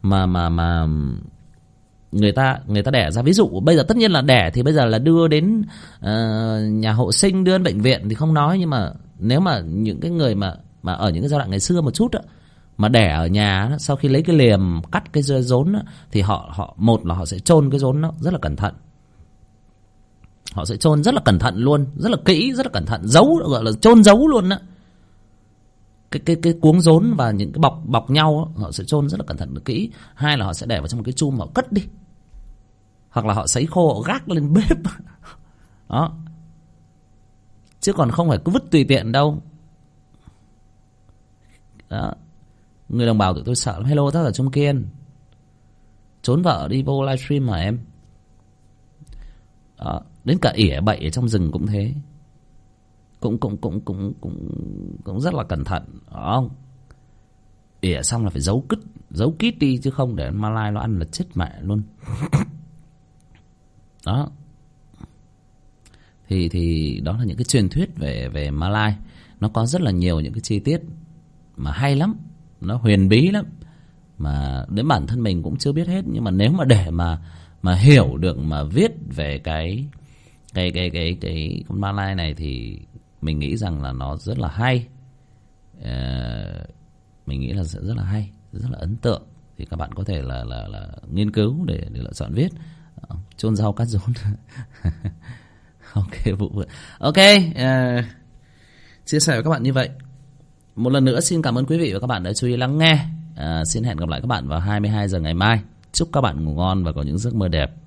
Speaker 1: người ta đẻ ra, ví dụ bây giờ tất nhiên là đẻ thì bây giờ là đưa đến nhà hộ sinh, đưa đến bệnh viện thì không nói, nhưng mà nếu mà những cái người mà ở những cái giai đoạn ngày xưa một chút á, mà đẻ ở nhà đó, sau khi lấy cái liềm cắt cái rốn đó, thì họ một là họ sẽ chôn cái rốn nó rất là cẩn thận. Họ sẽ chôn rất là cẩn thận luôn, rất là kỹ, rất là cẩn thận, giấu, gọi là chôn giấu luôn đó. Cái cuống rốn và những cái bọc nhau đó, họ sẽ chôn rất là cẩn thận kỹ. Hai là họ sẽ để vào trong một cái chum họ cất đi, hoặc là họ sấy khô, họ gác lên bếp đó. Chứ còn không phải cứ vứt tùy tiện đâu đó. Người đồng bào tụi tôi sợ lắm. Hello tác giả Trung Kiên, trốn vợ đi vô livestream mà em đó. Đến cả ỉa bậy ở trong rừng cũng thế, cũng rất là cẩn thận không? Ỉa xong là phải giấu kít đi, chứ không để Malai nó ăn là chết mẹ luôn đó. Thì đó là những cái truyền thuyết về Malai. Nó có rất là nhiều những cái chi tiết mà hay lắm, nó huyền bí lắm, mà đến bản thân mình cũng chưa biết hết. Nhưng mà nếu mà để mà hiểu được, mà viết về cái con Malai này thì mình nghĩ rằng là nó rất là hay. Mình nghĩ là sẽ rất là hay, rất là ấn tượng. Thì các bạn có thể là nghiên cứu để lựa chọn viết. Chôn rau cắt rốn. Ok Vũ. Ok, chia sẻ với các bạn như vậy. Một lần nữa xin cảm ơn quý vị và các bạn đã chú ý lắng nghe. Xin hẹn gặp lại các bạn vào 22 giờ ngày mai. Chúc các bạn ngủ ngon và có những giấc mơ đẹp.